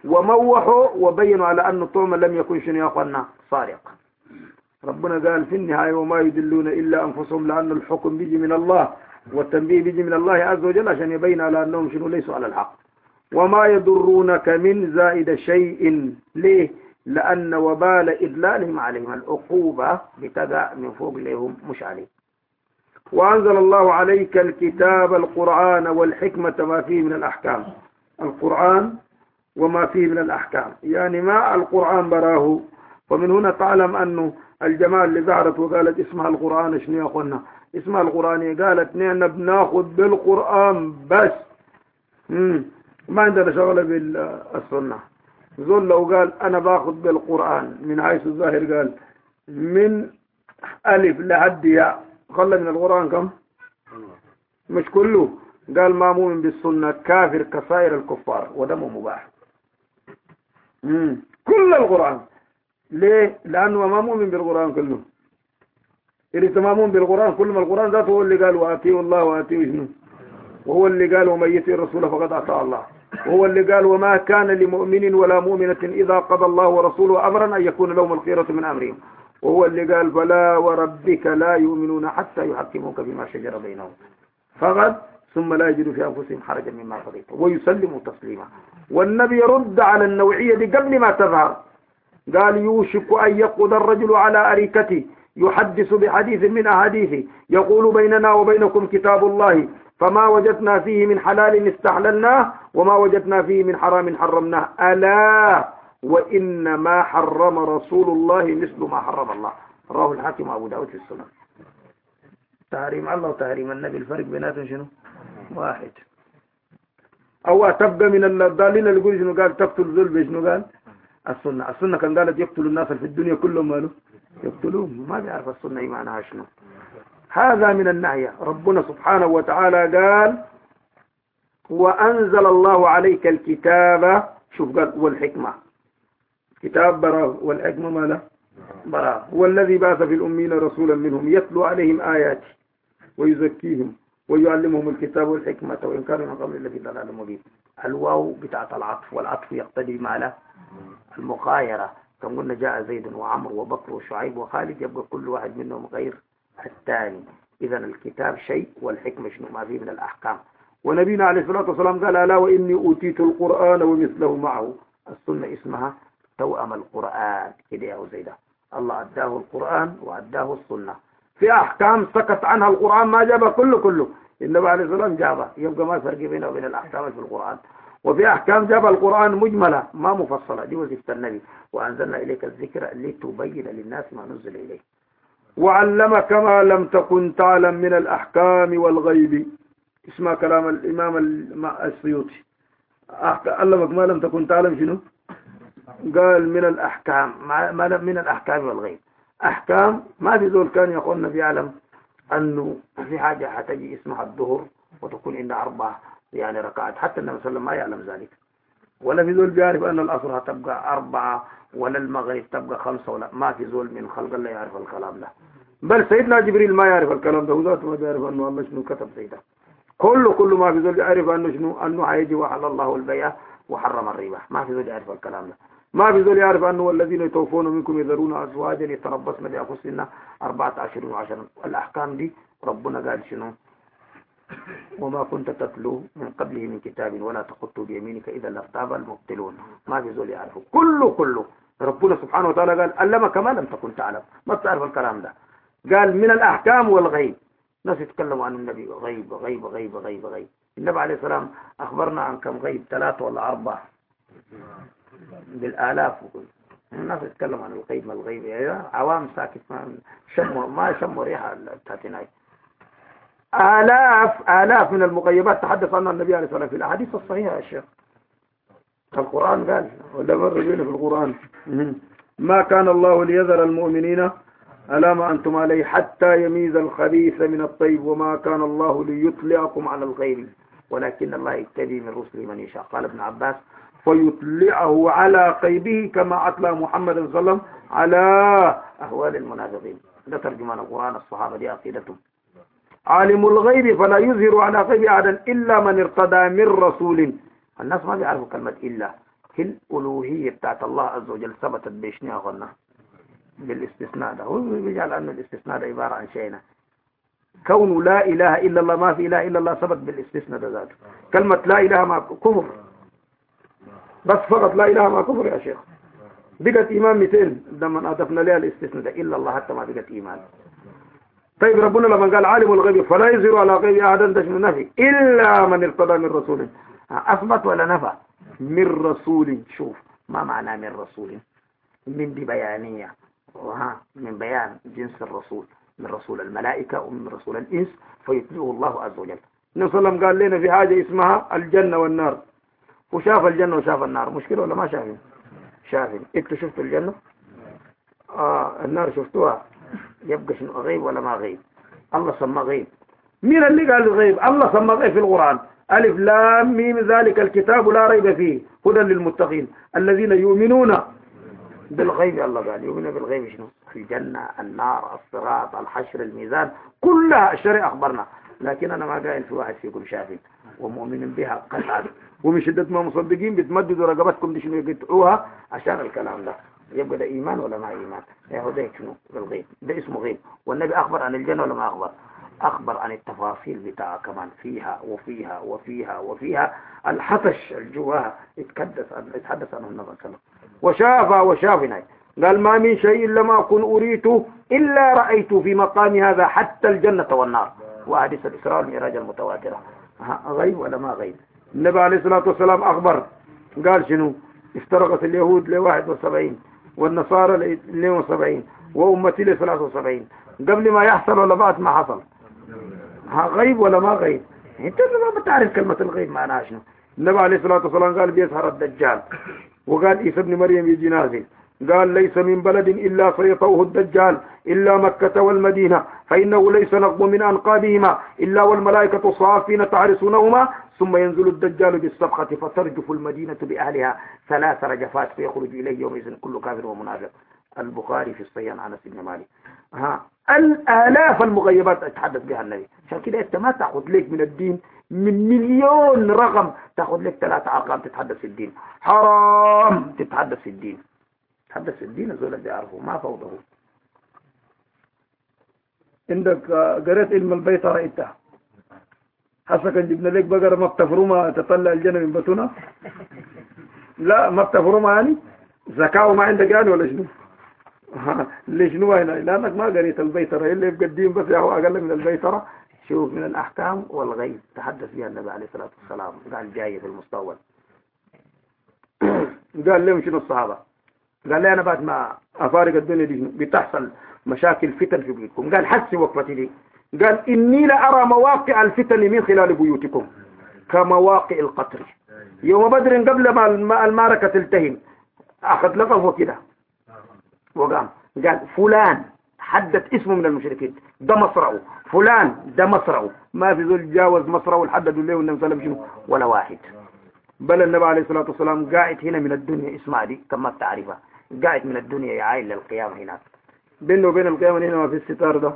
وموحوا وبينوا على أن الطعم لم يكن شنو يا أخوانا صارق. ربنا قال في النهاية وما يدلون إلا أنفسهم لأن الحكم بيجي من الله والتنبيه بيجي من الله عز وجل عشان يبين على أنهم شنو ليسوا على الحق. وما يضرونك من زائد شيء. ليه؟ لأن وبال إدلالهم عليهم العقوبة بتقع من فوق لهم مش عليه. وأنزل الله عليك الكتاب القرآن والحكمة ما فيه من الأحكام. القرآن وما فيه من الأحكام يعني ما القرآن براه. ومن هنا تعلم أنه الجماعة اللي ظهرت وقالت اسمها القرآن شنو يا أخوانا اسمها القرآن قالت نحن بناخذ بالقرآن بس مم. ما عندنا شغلة بالسنة. زول لو قال أنا باخذ بالقرآن من حيث الظاهر قال من ألف لحد ياء خلى من القرآن كم مش كله قال ما مؤمن بالسنة كافر كسائر الكفار ودمه مباح. مم. كل القرآن. ليه؟ لأنه ما مؤمن بالقرآن كله. إذا ما مؤمن بالقرآن كله ما القرآن ذاته هو اللي قال وآتيه الله وآتيه شنو وهو اللي قال ومن يطع الرسول فقد أطاع الله وهو اللي قال وما كان لمؤمن ولا مؤمنة إذا قضى الله ورسوله أمرا أن يكون لهم الخيرة من أمرهم وهو اللي قال فلا وربك لا يؤمنون حتى يحكموك فيما شجر بينهم فقط ثم لا يجدوا في أنفسهم حرجا مما قضيت ويسلموا تسليما. والنبي يرد على النوعية دي قبل ما تظهر قال يوشك أن يقود الرجل على أريكته يحدث بحديث من أحاديثه يقول بيننا وبينكم كتاب الله فما وجدنا فيه من حلال استحللناه وما وجدنا فيه من حرام حرمناه ألا وإنما حرم رسول الله مثل ما حرم الله. رواه الحاكم أبو داود في السنن. تحريم الله وتحريم النبي الفرق بيناتهم شنو واحد. أو تبقى من الضالين اللي يقول شنو قال تقتل ذل شنو قال السنة. السنة كان قالت يقتل الناس في الدنيا كلهم ماله يقتلون ما بيعرف السنة إيمانها شنو. هذا من النهي. ربنا سبحانه وتعالى قال وأنزل الله عليك الكتاب شوف قال والحكمة كتاب براه والحكمة ماله براه هو الذي بعث في الأمين رسولا منهم يتلو عليهم آياته ويزكيهم ويعلمهم الكتاب والحكمة وإن كانوا من قبل الذي ضلال مبين. الواو بتاعت العطف والعطف يقتضي ماله المغايرة. كم قلنا جاء زيد وعمر وبكر وشعيب وخالد يبقى كل واحد منهم غير الثاني. إذا الكتاب شيء والحكمة شنو ما فيه من الأحكام. ونبينا عليه الصلاة والسلام قال ألا وإني أوتيت القرآن ومثله معه. السنة اسمها توأم القرآن كده يا زيدة. الله أداه القرآن وأداه السنة. في أحكام سكت عنها القرآن ما جابها كله كله النبي عليه الصلاة والسلام جابها يبقى ما فرق بينه وبين الأحكام في القرآن. وفي أحكام جاب القرآن مجملة ما مفصلة دي وظيفة النبي وأنزلنا إليك الذكر لتبين للناس ما نزل إليه. وعلمك ما لم تكن تعلم من الأحكام والغيب. اسمع كلام الإمام السيوطي علمك ما لم تكن تعلم شنو قال من الأحكام ما لم من الأحكام والغيب. أحكام ما في ذول كان يقول النبي يعلم أنه في حاجة حتجي اسمها الظهر وتكون عندها أربعة يعني ركعات حتى النبي صلى الله عليه وسلم ما يعلم ذلك. ولا في ذول بيعرف أن العصر هتبقى أربعة ولا المغرب تبقى خمسة ولا ما في ذول من خلق الله يعرف الكلام ده. بل سيدنا جبريل ما يعرف الكلام ده وذاته ما يعرف أنه الله شنو كتب زي ده. كله كله ما في ذول يعرف أنه شنو أنه هيجي وحل الله البيع وحرم الربا ما في ذول يعرف الكلام ده. ما في ذول يعرف أنه الذين يتوفون منكم يذرون أزواجا يتربصن بأنفسهن أربعة أشهر وعشرا. الأحكام دي ربنا قال شنو وما كنت تتلو من قبله من كتاب ولا تخطه بيمينك إذا لارتاب المبطلون. ما في ذول يعرفوا كله كله. ربنا سبحانه وتعالى قال علمك ما لم تكن تعلم ما تعرف الكلام ده. قال من الأحكام والغيب. ناس يتكلموا عن النبي غيب غيب غيب غيب غيب. النبي عليه السلام أخبرنا عن كم غيب ثلاثة ولا أربعة بالآلاف. الناس يتكلموا عن الغيب ما الغيب يعني عوام ساكت ما شموا ما شموا ريحة التاتيناي. آلاف آلاف من المغيبات تحدث عنها النبي عليه الصلاة والسلام في الأحاديث الصحيحة يا شيخ. القرآن قال ولا مر بينا في القرآن ما كان الله ليذر المؤمنين على ما أنتم عليه حتى يميز الخبيث من الطيب وما كان الله ليطلعكم على الغيب ولكن الله يجتبي من رسله من يشاء. قال ابن عباس فيطلعه على غيبه كما أطلع محمد صلى الله عليه وسلم على أهوال المنافقين. ده ترجمان القرآن الصحابة دي عقيدتهم. عالم الغيب فلا يظهر على غيب أحدا إلا من ارتضى من رسول. الناس ما بيعرفوا كلمة إلا الألوهية بتاعت الله عز وجل ثبتت بإشنيا غنى بالاستثناء ده. هو بيجعل أن الاستثناء ده عبارة عن شيئين. كون لا إله إلا الله، ما في إله إلا الله، ثبت بالاستثناء ده ذاته. كلمة لا إله ما كفر، بس فقط لا إله ما كفر يا شيخ. بقت إيمان مئتين لما أضفنا لها الاستثناء ده إلا الله، حتى ما بقت إيمان. طيب ربنا لما قال عالم الغيب فلا يظهر على غيب أحدا، ده شنو نفي؟ إلا من ارتضى من رسول. أثبت ولا نفى؟ من رسول. شوف ما معنى من رسول؟ من دي بيانية، وها من بيان جنس الرسول، من رسول الملائكة ومن رسول الإنس، فيتلوه الله عز وجل. النبي صلى الله عليه وسلم قال لنا في حاجة اسمها الجنة والنار، وشاف الجنة وشاف النار. مشكلة ولا ما شافين؟ شافين. انتوا شفتوا الجنة؟ آه النار شفتوها؟ يبقى شنو غيب ولا ما غيب؟ الله سمى غيب. مين اللي قال غيب؟ الله سمى غيب في القرآن. ألف لام ميم ذلك الكتاب لا ريب فيه هدى للمتقين الذين يؤمنون بالغيب. الله قال يؤمنون بالغيب شنو؟ في الجنة، النار، الصراط، الحشر، الميزان، كلها الشرع أخبرنا. لكن أنا ما قايل في واحد فيكم شافين ومؤمن بها قطعا، ومن شدة ما مصدقين بتمددوا رقبتكم دي شنو يقطعوها عشان الكلام ده. يبقى ده إيمان ولا ما إيمان؟ يا هو ده شنو بالغيب، ده اسمه غيب. والنبي أخبر عن الجنة ولا ما أخبر؟ أخبر عن التفاصيل بتاعها كمان، فيها وفيها وفيها وفيها. الحطش الجواها يتحدث يتحدث عنه النبي صلى الله عليه وسلم. وشافها وشافنا، قال ما من شيء إلا ما أكون أريته إلا رأيت في مقام هذا حتى الجنة والنار. وحديث الإسراء والمعراج المتواترة. غيب ولا ما غيب؟ النبي عليه الصلاة والسلام أخبر قال شنو؟ افترقت اليهود لواحد وسبعين والنصارى لاثنين وسبعين وأمتي لثلاثة وسبعين. قبل ما يحصل ولا بعد ما حصل؟ ها غيب ولا ما غيب؟ انت ما بتعرف كلمة الغيب معناها شنو. النبي عليه الصلاة والسلام قال بيظهر الدجال، وقال عيسى ابن مريم يجي نازل، قال ليس من بلد إلا سيطوه الدجال إلا مكة والمدينة، فإنه ليس نقب من أنقابهما إلا والملائكة صافين تعرسونهما، ثم ينزل الدجال بالسبخة فترجف المدينة بأهلها ثلاث رجفات فيخرج إليه يومئذ كل كافر ومنافق. البخاري في الصحيح عن أنس بن مالك. ها الآلاف المغيبات اتحدث بها النبي. عشان كده انت ما تاخذ لك من الدين من مليون رقم، تاخذ لك ثلاثة ارقام تتحدث في الدين. حرام تتحدث في الدين، تتحدث في الدين الزول اللي يعرفه ما فوضه. عندك قريت علم البيطرة انت حسا كان جبنا لك بقرة ما بتفرمها تطلع الجنة من بطنها؟ لا ما بتفرمها يعني زكاة ما عندك يعني ولا شنو؟ ليش نو هنا؟ لأنك ما قريت البيترة اللي يبقى الدين بس هو أقل من البيترة. شوف من الأحكام والغيب تحدث بها النبي عليه الصلاة والسلام، قال جاي في المستوى. قال لهم شنو الصحابة؟ قال لي أنا بعد ما أفارق الدنيا دي بتحصل مشاكل فتن في بيوتكم. قال حسي وقفتي دي. قال إني لأرى مواقع الفتن من خلال بيوتكم كمواقع القطر يوم بدر قبل ما المعركة تلتهم. أخذ لقفه كده وقام قال فلان حدد اسمه من المشركين ده مصرعه، فلان ده مصرعه، ما في ذل جاوز مصرعه الحدد له النبي صلى الله عليه وسلم ولا واحد. بل النبي عليه الصلاة والسلام قاعد هنا من الدنيا، اسمع دي كما تعرفها، قاعد من الدنيا يعاين للقيامة هناك. بينه وبين القيامة هنا ما في الستار ده.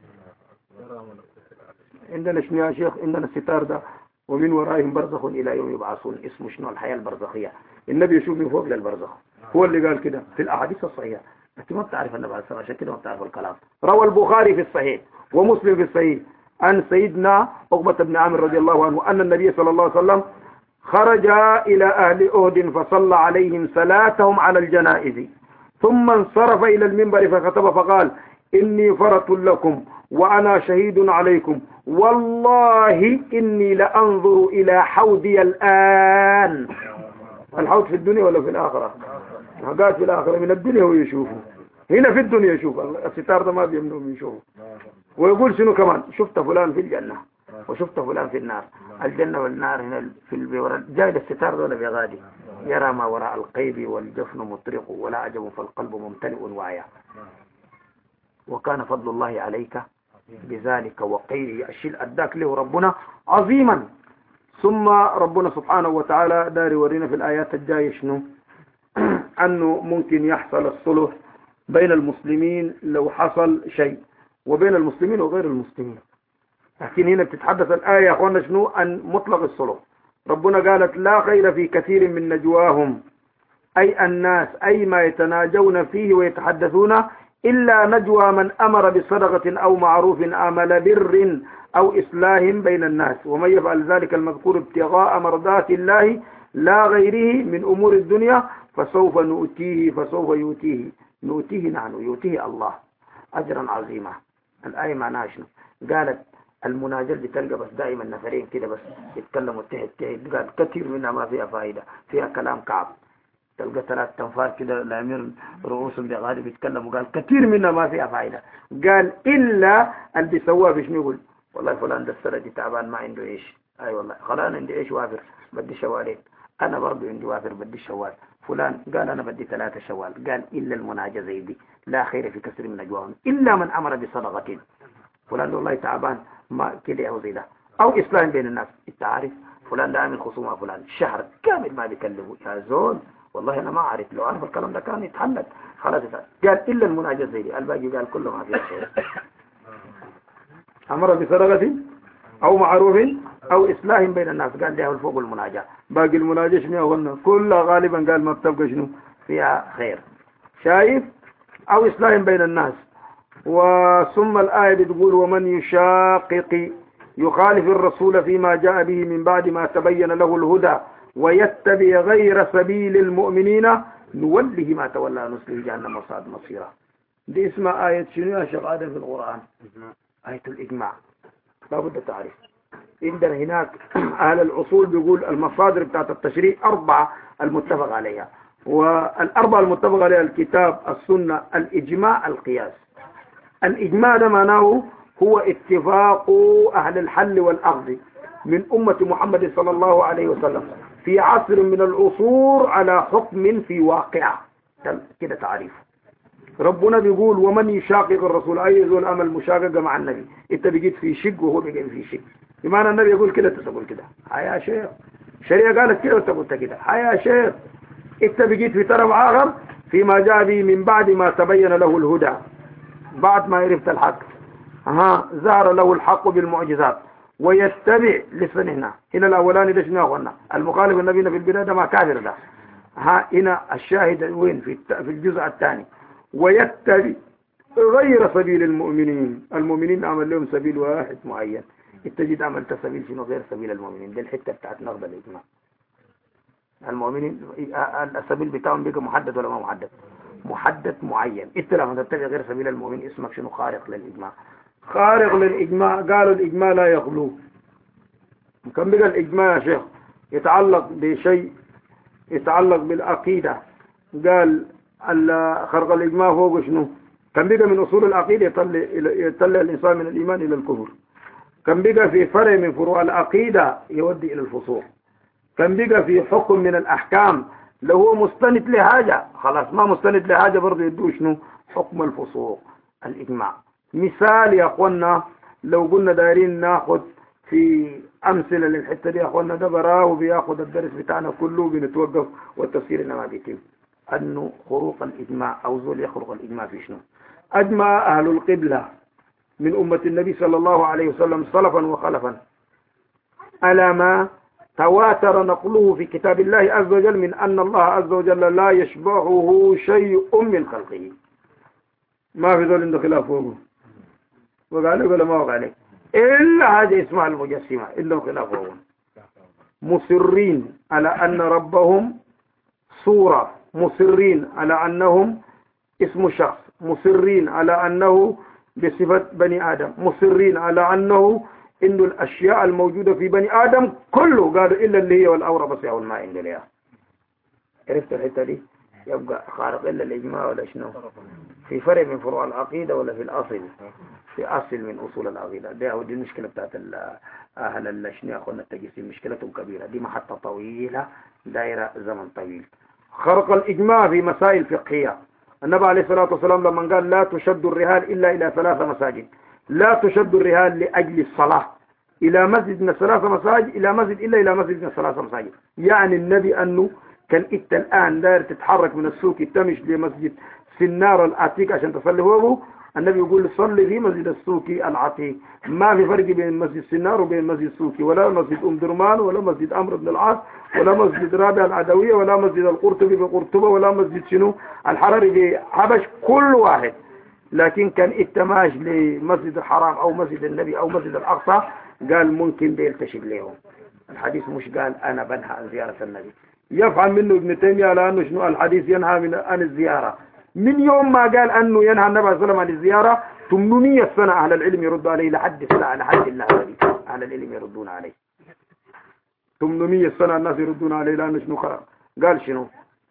عندنا شنو يا شيخ؟ عندنا الستار ده ومن ورائهم برزخ إلى يوم يبعثون. اسمه شنو؟ الحياة البرزخية. النبي يشوف من فوق للبرزخ، هو اللي قال كده في الأحاديث الصحيحة. انت ما بتعرف النبي عليه الصلاة والسلام، عشان كده ما بتعرف الكلام. روى البخاري في الصحيح ومسلم في الصحيح عن سيدنا عقبة بن عامر رضي الله عنه أن النبي صلى الله عليه وسلم خرج إلى أهل أهد فصلى عليهم صلاتهم على الجنائز، ثم انصرف إلى المنبر فخطب فقال إني فرط لكم وأنا شهيد عليكم، والله إني لأنظر إلى حوضي الآن. الحوض في الدنيا ولا في الآخرة؟ قاعد في الآخرة، من الدنيا هو يشوفه، هنا في الدنيا يشوف. الستار ده ما بيمنعهم يشوفه. ويقول شنو كمان؟ شفت فلان في الجنة وشفت فلان في النار. الجنة والنار هنا في البيورة جاي الستار ده ولا بيغادي؟ يرى ما وراء القيب والجفن مطرق ولا عجب فالقلب ممتلئ وعيا. وكان فضل الله عليك بذلك وقيله الشيء أداك له ربنا عظيما. ثم ربنا سبحانه وتعالى داري ورينا في الآيات الجاية شنو؟ أنه ممكن يحصل الصلح بين المسلمين لو حصل شيء، وبين المسلمين وغير المسلمين. لكن هنا بتتحدث الآية يا أخوانا شنو؟ عن مطلق الصلح. ربنا قالت لا خير في كثير من نجواهم أي الناس، أي ما يتناجون فيه ويتحدثون، إلا نجوى من أمر بصدقة أو معروف آمل بر أو إصلاح بين الناس، ومن يفعل ذلك المذكور ابتغاء مرضات الله لا غيره من أمور الدنيا فسوف نؤتيه فسوف يؤتيه نؤتيه نحن يؤتيه الله أجرا عظيما. الآية معناها شنو؟ قالت المناجاة بتلقى بس دائما نفرين كده بس يتكلموا تهد تهد، قال كثير منها ما فيها فائدة، فيها كلام كعب. تلقى ثلاث تنفار كده الأمير رؤوسهم بغالب يتكلموا، قال كثير منها ما فيها فائدة. قال إلا اللي بيسووها في شنو؟ يقول والله فلان ده السنة دي تعبان ما عنده إيش، أي والله خلاص أنا عندي إيش وافر بدي شوالين، أنا برضو عندي وافر بدي شوال، فلان قال أنا بدي ثلاثة شوال. قال إلا المناجاة زي دي لا خير في كثير من نجواهم إلا من أمر بصدقة، فلان والله تعبان ما كده أو زي ده، أو إصلاح بين الناس. أنت عارف فلان ده عامل خصومة فلان شهر كامل ما بيكلمه، يا زول والله أنا ما أعرف، لو أعرف الكلام ده كان يتحلل خلاص. قال إلا المناجاة زي دي، الباقي قال كله ما فيه خير. أمر بصدقة أو معروف أو إصلاح بين الناس، قال ده الفوق المناجاة. باقي المناجاة شنو قلنا كلها غالبا قال ما بتبقى شنو فيها خير. شايف؟ أو إصلاح بين الناس. وثم الآية بتقول ومن يشاقق يخالف الرسول فيما جاء به من بعد ما تبين له الهدى ويتبع غير سبيل المؤمنين نوله ما تولى نصله جهنم وساءت مصيرا. دي اسمها آية شنو يا شيخ آدم في القرآن؟ آية الإجماع. لابد تعرف عندنا هناك أهل الأصول بيقول المصادر بتاعت التشريع أربعة المتفق عليها، والأربعة المتفق عليها الكتاب السنة الإجماع القياس. الإجماع ده معناه هو اتفاق أهل الحل والأخذ من أمة محمد صلى الله عليه وسلم في عصر من العصور على حكم في واقع. كده تعريف. ربنا بيقول ومن يشاقق الرسول، أي ذو الأمل مشاققة مع النبي، انت بقيت في شق وهو بقيت في شق، بمعنى النبي يقول كده انت تقول كده، ها يا شيخ الشريعة قالت كده وانت قلت كده، ها يا شيخ انت بقيت في طرف آخر فيما جاء به من بعد ما تبين له الهدى، بعد ما عرفت الحق ها ظهر له الحق بالمعجزات ويتبع لسن هنا هنا الأولاني ده شنو قلنا المخالف النبي في البداية ده ما كافر ده، ها هنا الشاهد وين في في الجزء الثاني ويتبع غير سبيل المؤمنين. المؤمنين عمل لهم سبيل واحد معين، التجد عملت سبيل شنو غير سبيل المؤمنين. دي الحته بتاعت نقض الاجماع. المؤمنين السبيل بتاعهم بيبقى محدد ولا ما محدد؟ محدد معين. انت لما تتبع غير سبيل المؤمن اسمك شنو؟ خارق للاجماع. خارق للاجماع. قالوا الاجماع لا يخلو. كم بقى الاجماع يا شيخ؟ يتعلق بشيء يتعلق بالعقيده. قال خرق الإجماع فوق شنو؟ كان بقى من أصول العقيدة يطلع, يطلع الإنسان من الإيمان إلى الكفر. كان بقى في فرع من فروع العقيدة يودي إلى الفسوق. كان بقى في حكم من الأحكام لو هو مستند لحاجة خلاص ما مستند لحاجة برضه يدوه شنو؟ حكم الفسوق. الإجماع مثال يا أخوانا لو قلنا دايرين ناخذ في أمثلة للحتة دي يا أخوانا ده براه بياخذ الدرس بتاعنا كله بنتوقف والتفسير إنما بيتم أنه خروق الإجماع أو زول يخرق الإجماع في شنو؟ أجمع أهل القبلة من أمة النبي صلى الله عليه وسلم صلفا وخلفا على ما تواتر نقله في كتاب الله عز وجل من أن الله عز وجل لا يشبهه شيء من خلقه. ما في ذول عنده خلاف فوقه وقال ولا ما وقع عليه إلا هذا اسمها المجسمة إلا خلاف فوقه. مصرين على أن ربهم صورة، مصرين على أنهم اسم شخص، مصرين على أنه بصفة بني آدم، مصرين على أنه إنه الأشياء الموجودة في بني آدم كله قالوا إلا اللي هي والأورى بس يا والماء عند ليها. عرفت الحتة دي؟ يبقى خارق إلا الإجماع ولا شنو؟ في فرق من فروع العقيدة ولا في الأصل؟ في أصل من أصول العقيدة. دي هو دي المشكلة بتاعت أهل الشنو أخونا التجسيم، مشكلتهم كبيرة، دي محطة طويلة دائرة زمن طويل. خرق الإجماع في مسائل فقهية. النبي عليه الصلاة والسلام لما قال لا تشد الرهال إلا إلى ثلاثة مساجد، لا تشد الرهال لأجل الصلاة إلى مسجد من الثلاثة مساجد إلى مسجد إلا إلى مسجد من الثلاثة مساجد. يعني النبي أنه كان إنت الآن داير تتحرك من السوق تمشي لمسجد سنار العتيق عشان تصلي فوقه النبي يقول صلي في مسجد السوقي العتيق. ما في فرق بين مسجد سنار وبين مسجد السوقي، ولا مسجد أم درمان، ولا مسجد أمر بن العاص، ولا مسجد رابع العدوية، ولا مسجد القرطبي في قرطبة، ولا مسجد شنو الحرري في حبش، كل واحد. لكن كان التماش لمسجد الحرام أو مسجد النبي أو مسجد الأقصى قال ممكن بيلتشف لهم. الحديث مش قال أنا بنهى عن زيارة النبي. يفهم منه ابن تيمية لأنه شنو الحديث ينهى من عن الزيارة. من يوم ما قال أنه ينهى النبي صلى الله عليه وسلم عن الزيارة ثمانمائة سنة أهل العلم يردوا عليه لحد سنة لحد الله أهل العلم يردون عليه. ثمانمائة سنة الناس يردون عليه لأنه شنو خرق. قال شنو؟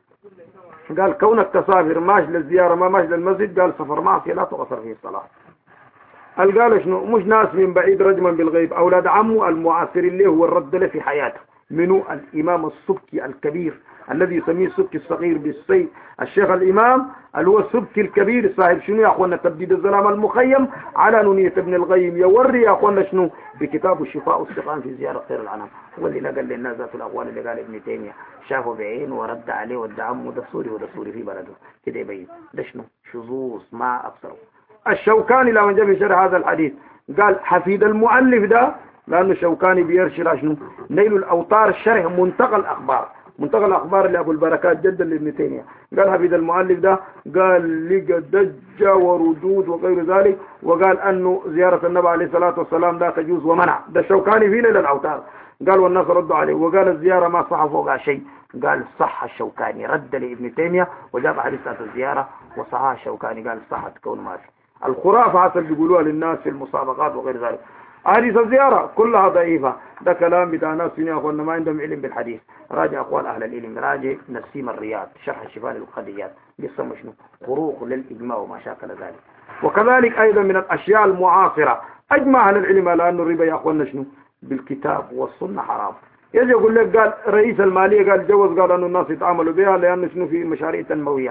قال كونك تسافر ماش للزيارة ما ماش للمسجد، قال سفر معصية لا تقصر فيه الصلاة. قال قال شنو؟ مش ناس من بعيد رجما بالغيب، أولاد عمه المعاصر اللي هو الرد له في حياته منه الإمام السبكي الكبير الذي يسميه السبكي الصغير بالسيف، الشيخ الإمام اللي هو السبكي الكبير صاحب شنو يا أخوانا تبديد الظلام المخيم على نونية ابن القيم، يوري يا أخوانا شنو بكتابه الشفاء والسقام في زيارة خير الأنام. هو اللي نقل للناس ذات الأقوال اللي قال ابن تيمية شافه بعين ورد عليه ودى عمه ده سوري وده سوري في بلده كده يبين ده شنو شذوذ ما أكثره. الشوكاني لما جاء في شرح هذا الحديث قال حفيد المؤلف ده، لأنه الشوكاني بيرشل شنو نيل الأوطار شرح منتقى الأخبار، منتقى الأخبار اللي أبو البركات جدا لابن تيمية. قال حفيد المؤلف ده قال لقى دجة وردود وغير ذلك، وقال أنه زيارة النبي عليه الصلاة والسلام لا تجوز ومنع. ده الشوكاني في نيل الأوطار قال والناس ردوا عليه، وقال الزيارة ما صح فوقها شيء. قال صح الشوكاني رد لابن تيمية وجاب حديث الزيارة وصحها الشوكاني قال صحت كون ما في. الخرافة حتى بيقولوها للناس في المسابقات وغير ذلك. حديث الزيارة كلها ضعيفة. ده كلام بتاع ناس يا اخوانا ما عندهم علم بالحديث. راجع اقوال اهل العلم، راجع نسيم الرياض شرح الشفاء للقضيات بيسمى شنو خروق للاجماع وما شاكل ذلك. وكذلك ايضا من الاشياء المعاصرة اجمع اهل العلم على ان الربا يا اخوانا شنو بالكتاب والسنة حرام. يجي يقول لك قال رئيس المالية قال جوز قال انه الناس يتعاملوا بها لانه شنو في مشاريع تنموية.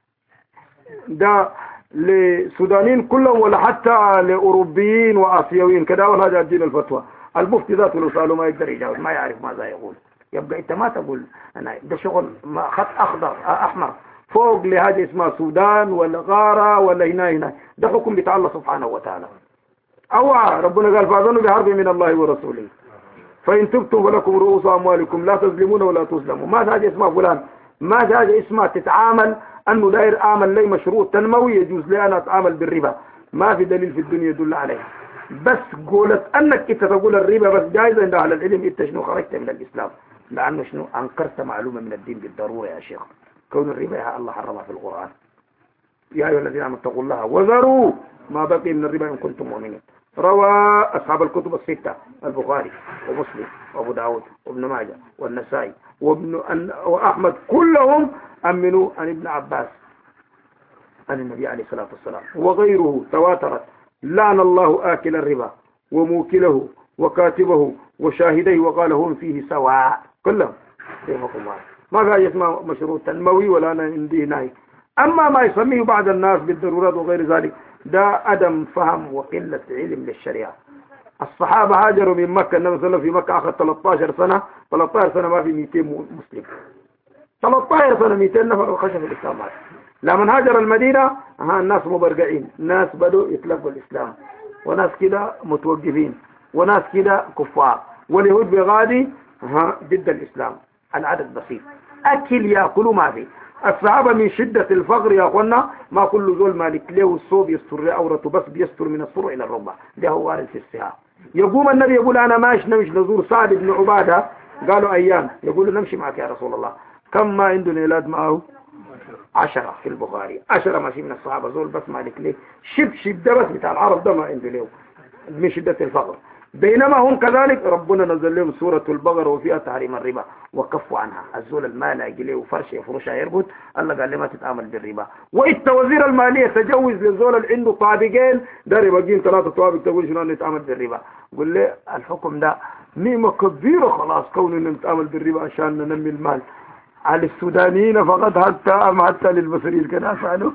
ده لسودانيين كلهم ولا حتى لأوروبيين وآسيويين كده ولا هذا الدين الفتوى. المفتي ذاته لو سألوا ما يقدر يجاوب ما يعرف ماذا يقول. يبقى انت ما تقول انا ده شغل خط اخضر احمر فوق لهذه اسمها سودان ولا غارة ولا هنا هنا، ده حكم بتاع الله سبحانه وتعالى. اوعى ربنا قال فاذنوا بحرب من الله ورسوله فإن تبتم فلكم رؤوس أموالكم لا تظلمون ولا تظلموا. ما هذا اسمها فلان، ما هذا اسمها تتعامل أنه داير أعمل لي مشروع تنموي يجوز لي أنا أتعامل بالربا. ما في دليل في الدنيا يدل عليه. بس قولت أنك إنت تقول الربا بس جائزة عند أهل العلم إنت شنو خرجت من الإسلام، لأنه شنو أنكرت معلومة من الدين بالضرورة يا شيخ. كون الربا يا الله حرمها في القرآن يا أيها الذين آمنوا اتقوا الله وذروا ما بقي من الربا إن كنتم مؤمنين. روى أصحاب الكتب الستة البخاري ومسلم وأبو داود وابن ماجه والنسائي وابن وأحمد كلهم أمنوا عن ابن عباس عن النبي عليه الصلاة والسلام وغيره تواترت لعن الله آكل الربا وموكله وكاتبه وشاهديه وقال هم فيه سواء كلهم فيهم ما قال يسمى مشروع تنموي ولا عندي نهي. أما ما يسميه بعض الناس بالضرورات وغير ذلك ده عدم فهم وقلة علم للشريعة. الصحابة هاجروا من مكة، النبي صلى الله عليه وسلم في مكة أخذ ثلاثة عشر سنة، ثلاثة عشر سنة ما في مئتين مسلم، ثلاثة عشر سنة مئتين نفر وخشف الإسلام. لما هاجر المدينة ها الناس مبرقعين، ناس بدوا يتلقوا الإسلام وناس كده متوقفين وناس كده كفار، واليهود بغادي ها ضد الإسلام. العدد بسيط، أكل يأكلوا ما في. الصحابة من شدة الفقر يا أخوانا ما كل زول مالك له الصوب يستر عورته بس بيستر من الصروع إلى الركبة، ده هو وارد في السهام. يقوم النبي يقول أنا ماشي نمشي نزور سعد بن عبادة، قالوا أيام، يقول نمشي معك يا رسول الله. كم ما عنده أولاد معه؟ عشرة في البخاري، عشرة ماشي من الصحابة زول بس مالك له شب شب ده بس بتاع العرب ده ما عنده له من شدة الفقر. بينما هم كذلك ربنا نزل لهم سورة البقرة وفيها تحريم الربا وكفوا عنها. الزول المال يجي وفرش يفرشها يربط، الله قال لي ما تتعامل بالربا. وإنت وزير المالية تجوز للزول اللي عنده طابقين ده رباقين ثلاثة طوابق تقول شنو نتعامل بالربا. قل لي الحكم ده نعمة كبيرة خلاص كوننا نتعامل بالربا عشان ننمي المال. على السودانيين فقط حتى أم حتى للمصريين كده فعلوا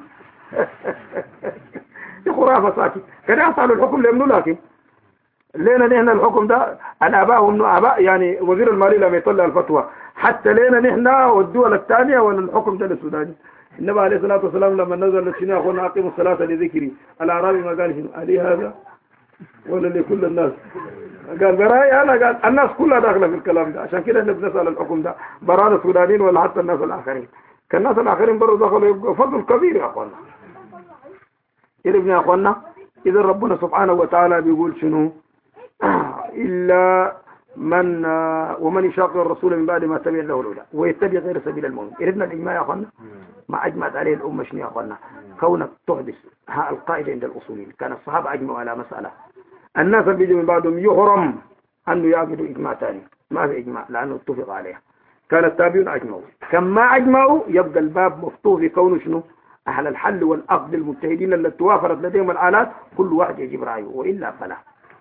دي خرافة ساكت كده أسألوا الحكم لأمنه. لكن لينا نحن الحكم ده الآباء هم آباء، يعني وزير المالية لما يطلع الفتوى حتى لينا نحن والدول الثانية ولا الحكم ده للسوداني النبي عليه الصلاة والسلام لما نزل الشناء أخونا أقيموا الصلاة لذكري الأعرابي ما قال شنو ألي هذا ولا لكل الناس قال براي أنا قال الناس كلها داخلة في الكلام ده عشان كده احنا بنسأل الحكم ده برانا السودانيين ولا حتى الناس الآخرين كان الناس الآخرين برضه دخلوا يبقى فضل كبير يا أخوانا إذا ابن يا أخوانا إذا ربنا سبحانه وتعالى بيقول شنو إلا من ومن يشاقق الرسول من بعد ما تبين له الهدى ويتبع غير سبيل المؤمن إردنا الإجماع يا أخوانا ما أجمعت عليه الأمة شنو يا أخوانا كونك تحدث ها القاعدة عند الأصوليين كان الصحابة أجمعوا على مسألة الناس اللي بيجوا من بعدهم يحرم أنه يعقدوا إجماع ثاني ما في إجماع لأنه اتفق عليها كان التابعون أجمعوا كما أجمعوا يبقى الباب مفتوح في كونه شنو أهل الحل والأقد المجتهدين التي توافرت لديهم الآلات كل واحد يجيب رأيه وإلا فلا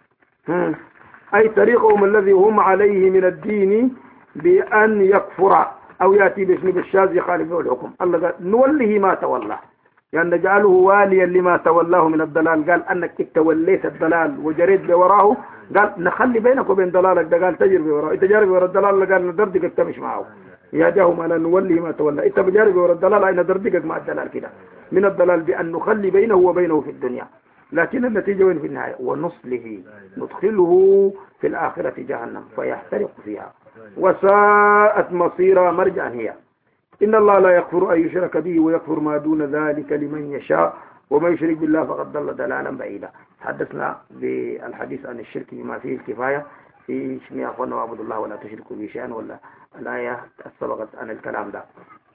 أي طريقهم الذي هم عليه من الدين بأن يكفر أو يأتي باسم بالشاذ يخالف له الحكم الله قال نوله ما تولى يعني نجعله واليا لما تولاه من الضلال قال أنك توليت الضلال وجريت بوراه قال نخلي بينك وبين ضلالك ده قال تجري بوراه انت جاري بورا الضلال قال ندردك التمش معه يا جاهم أنا نوله ما تولى انت بجاري بورا الضلال أين ندردك مع الضلال كده من الضلال بأن نخلي بينه وبينه في الدنيا لكن النتيجة وين في النهاية ونصله ندخله في الآخرة جهنم فيحترق فيها وساءت مصيرا مرجعا هي إن الله لا يغفر أن يشرك به ويغفر ما دون ذلك لمن يشاء ومن يشرك بالله فقد ضل ضلالا بعيدا حدثنا بالحديث عن الشرك بما فيه الكفاية في شنو أخوانا وعبد الله ولا تشركوا به شيئا ولا الآية سبقت عن الكلام ده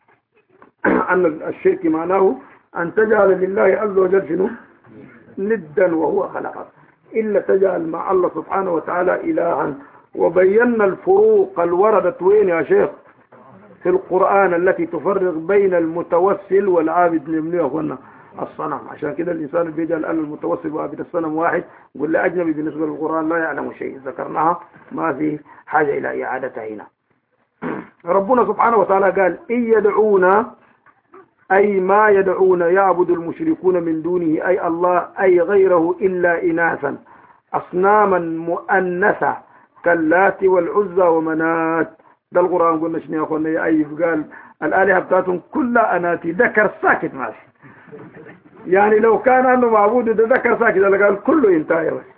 أن الشرك معناه أن تجعل لله عز وجل شنو ندا وهو خلقك إلا تجعل مع الله سبحانه وتعالى إلها وبينا الفروق الوردت وين يا شيخ في القرآن التي تفرق بين المتوسل والعابد من أخوانا الصنم عشان كده الإنسان بيجعل أن المتوسل وعابد الصنم واحد يقول لا أجنبي بالنسبة للقرآن لا يعلم شيء ذكرناها ما في حاجة إلى إعادتها هنا ربنا سبحانه وتعالى قال إن يدعون أي ما يدعون يعبد المشركون من دونه أي الله أي غيره إلا إناثا أصناما مؤنثة كاللات والعزى ومنات ده القرآن قلنا شنو يا أخوانا يا أيف قال الآلهة بتاعتهم كلها أناتي ذكر ساكت ماشي يعني لو كان أنه معبود ده ذكر ساكت اللي قال كله ينتهي بس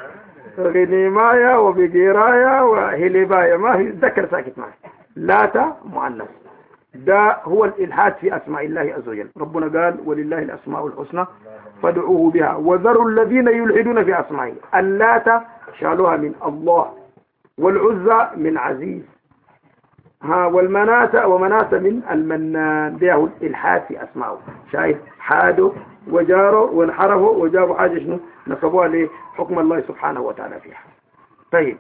غنيمايا وبقيرايا وهلبايا ما في ذكر ساكت ماشي لاتا مؤنث ده هو الإلحاد في أسماء الله عز وجل ربنا قال ولله الأسماء الحسنى فادعوه بها وذروا الذين يلحدون في أسمائه اللات شالوها من الله والعزى من عزيز ها والمناة ومناة من المنان ده الإلحاد في أسمائه شايف حادوا وجاروا وانحرفوا وجابوا حاجة شنو نصبوها لحكم الله سبحانه وتعالى فيها طيب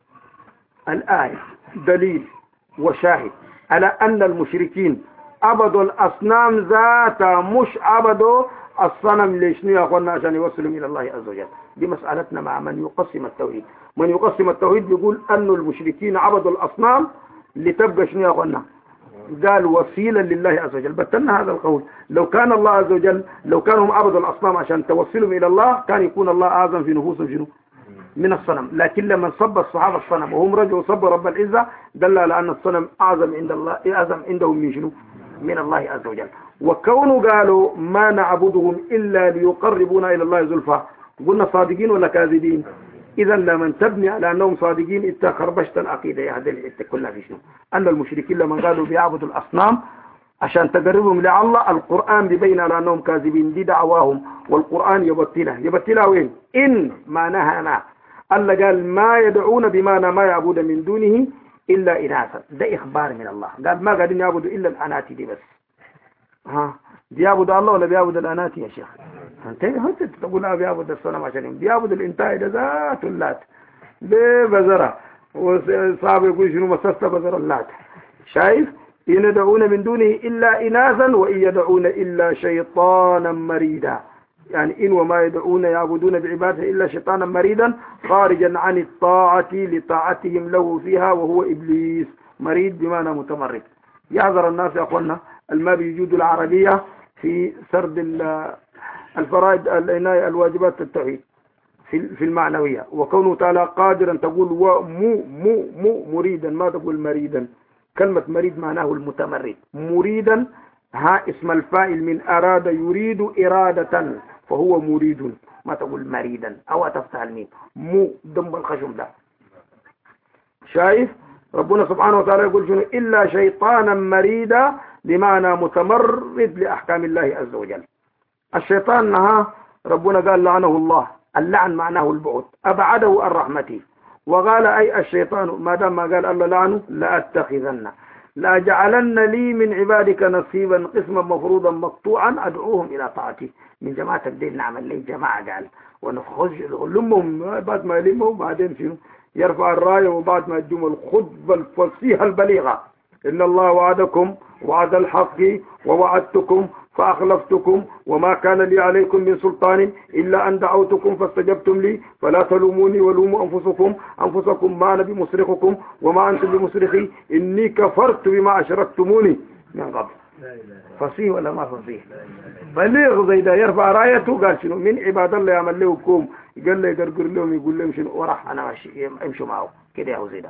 الآية دليل وشاهد على أن المشركين عبدوا الأصنام ذات مش عبدوا الصنم ليشنو يا أخوانا عشان يوصلوا إلى الله عز وجل دي مسألتنا مع من يقسم التوحيد من يقسم التوحيد بيقول أن المشركين عبدوا الأصنام لتبقى شنو يا أخوانا قال وسيلا لله عز وجل بتلنا هذا القول لو كان الله عز وجل لو كانوا عبدوا الأصنام عشان توصلهم إلى الله كان يكون الله أعظم في نفوسهم شنو من الصنم لكن لما صب الصحابة الصنم وهم رجعوا صبوا رب العزة دل على أن الصنم أعظم عند الله أعظم عندهم من شنو من الله عز وجل وكونوا قالوا ما نعبدهم إلا ليقربونا إلى الله زلفى قلنا صادقين ولا كاذبين إذا لمن تبني على أنهم صادقين إنت خربشت العقيدة يا هذا كلها في شنو أن المشركين لما قالوا بيعبدوا الأصنام عشان تقربهم لله القرآن بيبين على أنهم كاذبين دي دعواهم والقرآن يبطلها يبطلها وين إن ما نهانا الله قال ما يدعون بمعنى ما يعبد من دونه إلا إناثا ده إخبار من الله قال ما قاعدين يعبدوا إلا الأناتي دي بس ها بيعبد الله ولا بيعبد الأناتي يا شيخ انت انت تقول لا بيعبد الصنم عشان بيعبد الانتاج ده ذات اللات ببزرة وصعب يقول شنو مسست بزر اللات شايف إن يدعون من دونه إلا إناثا وإن يدعون إلا شيطانا مريدا يعني إن وما يدعون يعبدون بعباده إلا شيطانا مريدا خارجا عن الطاعة لطاعتهم له فيها وهو إبليس مريد بمعنى متمرد يحذر الناس يا أخوانا الما بيجود العربية في سرد الفرائض العناية الواجبات التوحيد في في المعنوية وكونه تعالى قادرا تقول ومو مو مو مريدا ما تقول مريدا كلمة مريد معناه المتمرد مريدا ها اسم الفاعل من أراد يريد إرادة فهو مريد، ما تقول مريدا أو تفتح الميم، مو دم الخشم ده. شايف ربنا سبحانه وتعالى يقول شنو؟ إلا شيطانا مريدا، بمعنى متمرد لأحكام الله عز وجل. الشيطان نها ربنا قال لعنه الله، اللعن معناه البعد، أبعده عن رحمته. وقال أي الشيطان ما دام ما قال الله لعنه لأتخذن لأجعلن لي من عبادك نصيبا قسما مفروضا مقطوعا أدعوهم إلى طاعتي. من جماعة الدين نعمل لي جماعة قال ونخرج نلمهم بعد ما يلمهم بعدين شنو يرفع الراية، وبعد ما يدوم الخطبة الفصيحة البليغة إن الله وعدكم وعد الحق ووعدتكم فأخلفتكم وما كان لي عليكم من سلطان إلا أن دعوتكم فاستجبتم لي فلا تلوموني ولوموا أنفسكم أنفسكم ما أنا بمصرخكم وما أنتم بمصرخي إني كفرت بما أشركتموني من قبل. فصيح ولا ما فصيح؟ بليغ زي ده يرفع رايته قال شنو من عباد الله يعمل له كوم، قال له يقرقر لهم يقول لهم شنو ورح أنا ماشي امشوا معه كده يا زي ده.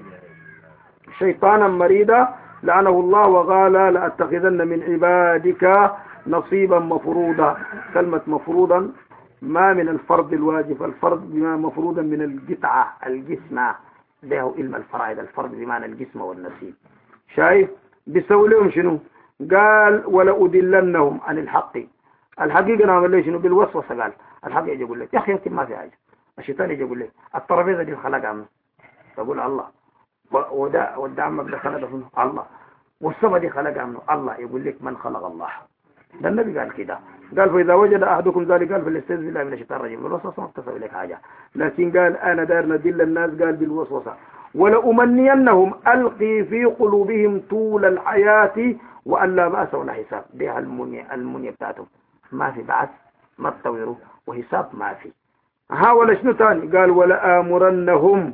شيطانا مريدا لعنه الله وقال لأتخذن من عبادك نصيبا مفروضا. كلمة مفروضا ما من الفرض الواجب، الفرض بما مفروضا من القطعة الجسمة، ده هو علم الفرائض، الفرض بمعنى الجسم والنصيب. شايف بيسوي لهم شنو؟ قال ولا أدلنهم عن الحق. الحقيقة نعمل ليه شنو؟ بالوسوسة. قال الحق يجي يقول لك يا أخي يمكن ما في حاجة، الشيطان يجي يقول لك الترابيزة دي خلقها منه، تقول الله، وده وده عمك ده خلقه منه الله، والسما دي خلقها منه الله، يقول لك من خلق الله؟ ده النبي قال كده، قال فإذا وجد أحدكم ذلك قال فليستعذ بالله من الشيطان الرجيم. بالوسوسة ما بتسوي لك حاجة، لكن قال أنا داير ندل الناس قال بالوسوسة. ولأمنينهم ألقي في قلوبهم طول الحياة وأن لا بأس ولا حساب. دي المنية المنية بتاعتهم، ما في بعث ما تطوروا وحساب ما في. ها ولا شنو تاني؟ قال ولا آمرنهم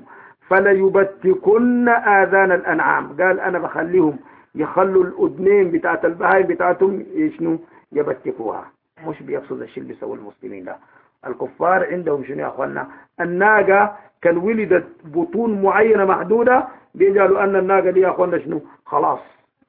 فليبتكن آذان الأنعام. قال أنا بخليهم يخلوا الأذنين بتاعت البهايم بتاعتهم شنو يبتكوها، مش بيقصد الشيء اللي بيسوي المسلمين ده. الكفار عندهم شنو يا أخوانا؟ الناقة كان ولدت بطون معينة محدودة، بيجعلوا أن الناقة دي يا أخوانا شنو خلاص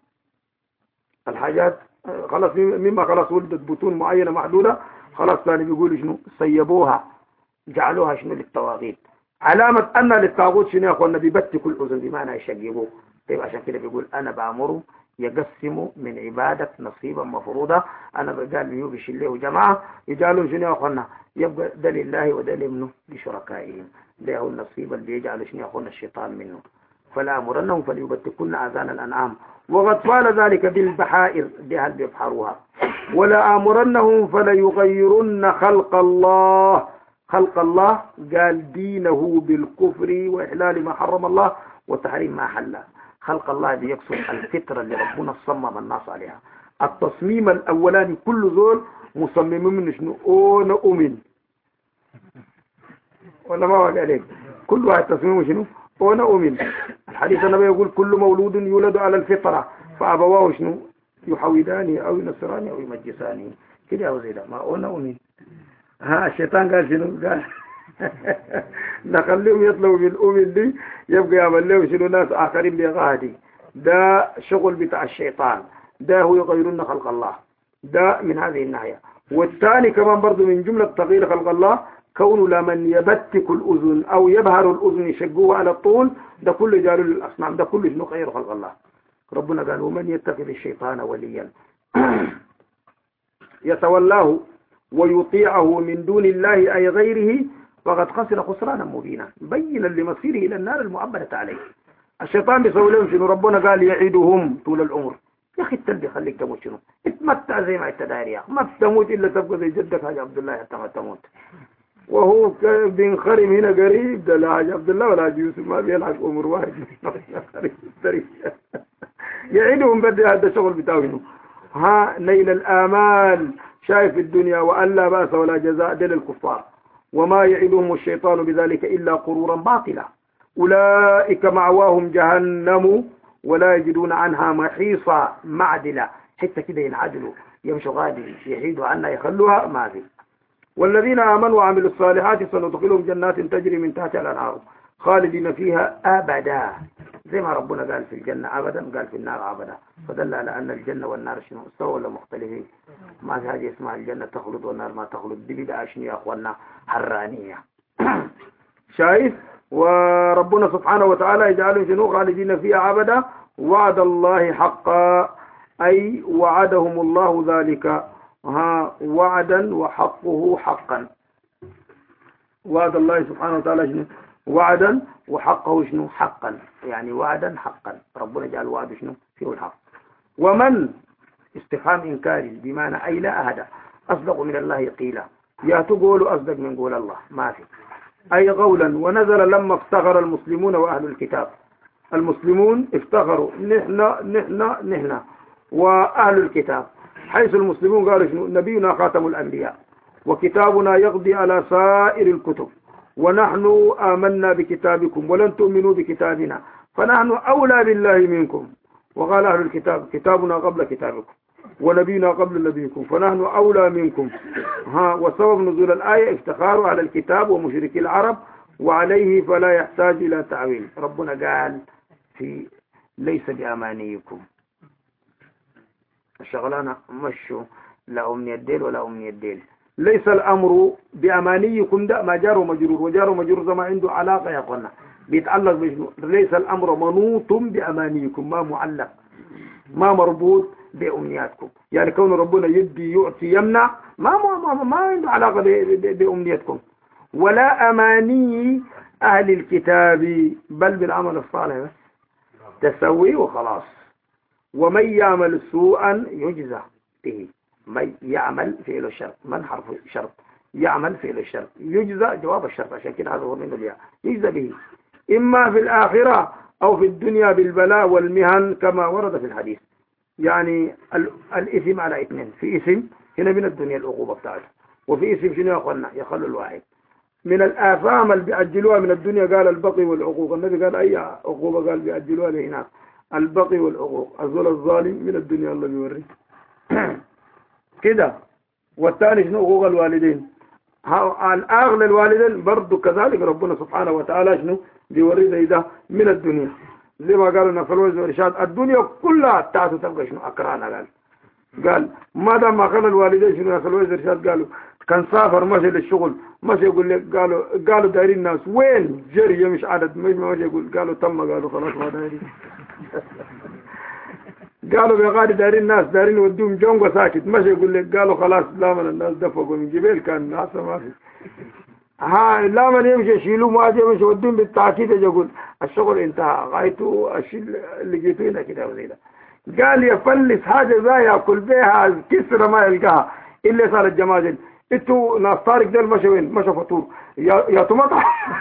الحاجات خلاص مما خلاص ولدت بطون معينة محدودة خلاص ثاني بيقولوا شنو سيبوها، جعلوها شنو للطواغيت. علامة أن للطاغوت شنو يا أخوانا؟ بيبتكوا الأذن بمعنى يشققوه. طيب عشان كده بيقول أنا بأمره يقسموا من عبادة نصيبا مفروضة. أنا قال بيو بيشليه جماعة يجعلوا شنو يا أخوانا؟ يبقى ده لله وده لمنه لشركائهم. ده هو النصيب اللي يجعل شنو يا أخوانا الشيطان منه. فلا أمرنهم فليبتكن آذان الأنعام وقد فعل ذلك بالبحائر، دي هل بيبحروها. ولا أمرنهم فليغيرن خلق الله. خلق الله قال دينه بالكفر وإحلال ما حرم الله وتحريم ما حل. خلق الله دي يقصد الفطرة اللي ربنا صمم الناس عليها. التصميم الأولاني كل زول مصممين من شنو؟ أو نؤمن ولا ما وقع عليك؟ كل واحد تصميمه شنو؟ أو نؤمن. الحديث النبي يقول كل مولود يولد على الفطرة فأبواه شنو؟ يحوداني أو ينصراني أو يمجساني كده أو زي ده. ما أو نؤمن. ها الشيطان قال شنو؟ قال نخليهم يطلبوا بالأمن دي يبقى يعمل لهم شنو ناس آخرين بغادي. ده شغل بتاع الشيطان، ده هو يغيرون خلق الله، ده من هذه الناحية. والثاني كمان برضو من جملة تغيير خلق الله كونه لمن يبتك الأذن أو يبهر الأذن يشقوه على الطول، ده كله جالوا للأصنام، ده كله شنو غير خلق الله. ربنا قال ومن يتخذ الشيطان وليا يتولاه ويطيعه من دون الله أي غيره فقد خسر خسرانا مبينا بينا لمصيره إلى النار المعبدة عليه. الشيطان بيسوي لهم شنو؟ ربنا قال يعيدهم طول العمر. يا أخي التلبي خليك تموت شنو؟ اتمتع زي ما التداري يا أخي، ما تموت إلا تبقى زي جدك حاج عبد الله حتى ما تموت. وهو بينخرم هنا قريب ده لا حاج عبد الله ولا حاج يوسف ما بيلحق عمر واحد يعيدهم بدي هذا الشغل بتاعه. ها نيل الآمال شايف الدنيا وأن لا بأس ولا جزاء دل الكفار. وما يعدهم الشيطان بذلك إلا قرورا باطلا أولئك معواهم جهنم ولا يجدون عنها محيصا معدلا. حتى كده ينعدلوا يمشوا غادي يحيدوا عنها يخلوها ما في. والذين آمنوا وعملوا الصالحات سندخلهم جنات تجري من تحتها الأنهار خالدين فيها أبدا، زي ما ربنا قال في الجنة أبدا قال في النار أبدا، فدل على أن الجنة والنار شنو سوا ولا مختلفين؟ ما في حاجة اسمها الجنة تخلد والنار ما تخلد، دي بدأ شنو يا أخوانا حرانية. شايف؟ وربنا سبحانه وتعالى يجعلهم شنو خالدين فيها أبدا، وعد الله حقا، أي وعدهم الله ذلك ها وعدا وحقه حقا. وعد الله سبحانه وتعالى شنو وعدا وحقه شنو حقا، يعني وعدا حقا، ربنا جعل وعد شنو فيه الحق. ومن استفهام إنكاري بمعنى أي لا أحد أصدق من الله قيلا، يا تقول أصدق من قول الله ما في، أي قولا. ونزل لما افتخر المسلمون وأهل الكتاب، المسلمون افتخروا نحن نحن نحن وأهل الكتاب، حيث المسلمون قالوا شنو نبينا خاتم الأنبياء وكتابنا يقضي على سائر الكتب، ونحن آمنا بكتابكم ولن تؤمنوا بكتابنا فنحن أولى بالله منكم. وقال أهل الكتاب كتابنا قبل كتابكم ونبينا قبل نبيكم فنحن أولى منكم. ها وسبب نزول الآية افتخاروا على الكتاب ومشركي العرب وعليه فلا يحتاج إلى تعويل. ربنا قال في ليس بأمانيكم، الشغلانة مشوا لا أمني الديل ولا أمني الديل، ليس الأمر بأمانيكم، ده ما جار ومجرور، وجار ومجرور زي ما عنده علاقة يا أخوانا بيتعلق بشنو، ليس الأمر منوط بأمانيكم، ما معلق ما مربوط بأمنياتكم، يعني كون ربنا يدي يعطي يمنع ما ما ما, ما عنده علاقة بأمنياتكم، ولا أماني أهل الكتاب، بل بالعمل الصالح بس تسوي وخلاص. ومن يعمل سوءا يجزى به، من يعمل فعل الشرط، من حرف شرط، يعمل فعل الشرط، يجزى جواب الشرط، عشان كده هذا هو من الياء، يجزى به إما في الآخرة أو في الدنيا بالبلاء والمهن كما ورد في الحديث. يعني الإثم على اثنين، في إثم هنا من الدنيا العقوبة بتاعته، وفي إثم شنو يا أخوانا يخلوا الواحد من الآثام اللي بيأجلوها من الدنيا، قال البقي والعقوق، النبي قال أي عقوبة قال بيأجلوها لهناك، البقي والعقوق، الظلم الظالم من الدنيا الله بيوريه كده. والثاني شنو حقوق الوالدين، الأغلى الوالدين برضو كذلك ربنا سبحانه وتعالى شنو بيوري زي ده من الدنيا، زي ما قالوا نفلوز ورشاد الدنيا كلها بتاعته تبقى شنو أكرانا. قال قال ما دام ما خلى الوالدين شنو نفلوز ورشاد قالوا كان سافر ماشي للشغل ماشي يقول لك قالوا قالوا دايرين الناس وين جري مش عدد مش ماشي يقول قالوا تم قالوا خلاص ما دايرين قالوا بغادي دايرين الناس دايرين يودوهم جونغو ساكت ماشي يقول لك قالوا خلاص لا من الناس دفقوا من جبال كان ناس ما في ها لا من يمشي يشيلوه ما اجي يمشي يودوهم بالتعكيد يقول الشغل انتهى غايته الشيء اللي جيتوا هنا كده وزي ده. قال يفلس حاجه زي ياكل بها كسر ما يلقاها الا صار الجماجل انتوا ناس طارق ده مشى وين مشى فطور يا يا طماطم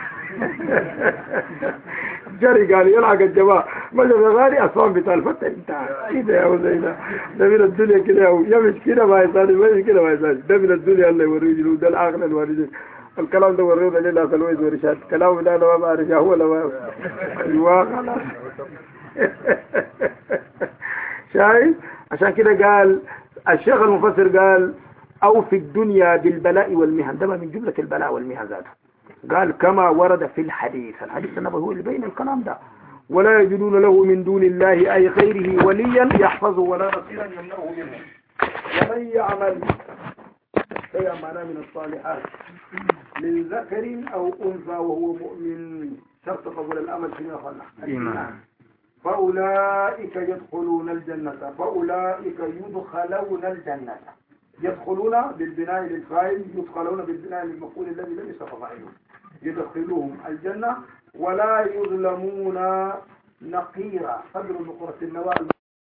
جري قال يلعق الجماعه مشى غالي اصلا بتاع الفتح انت كده يا زي ده ده من الدنيا كده يمشي كده ما يصير ماشي كده ما يصير ده من الدنيا الله يوريه ده الاغلى الوالدين. الكلام ده ورينا لنا في الويز ورشاد كلام لا انا ما بعرف هو ولا ايوه خلاص شايف. عشان كده قال الشيخ المفسر قال أو في الدنيا بالبلاء والمهن، ده من جملة البلاء والمهن ذاته. قال كما ورد في الحديث، الحديث النبوي هو اللي بين الكلام ده، ولا يجدون له من دون الله أي غيره وليا يحفظه ولا نصيرا يمنعه منه. ومن يعمل شيئا معناه من الصالحات من ذكر أو أنثى وهو مؤمن، شرط قبول الأمل فيما يخلق، فأولئك يدخلون الجنة، فأولئك يدخلون الجنة، يدخلون بالبناء للفاعل، يدخلون بالبناء للمفعول الذي لم يسبق فاعله، يدخلوهم الجنة ولا يظلمون نقيرا قدر نقرة النواة.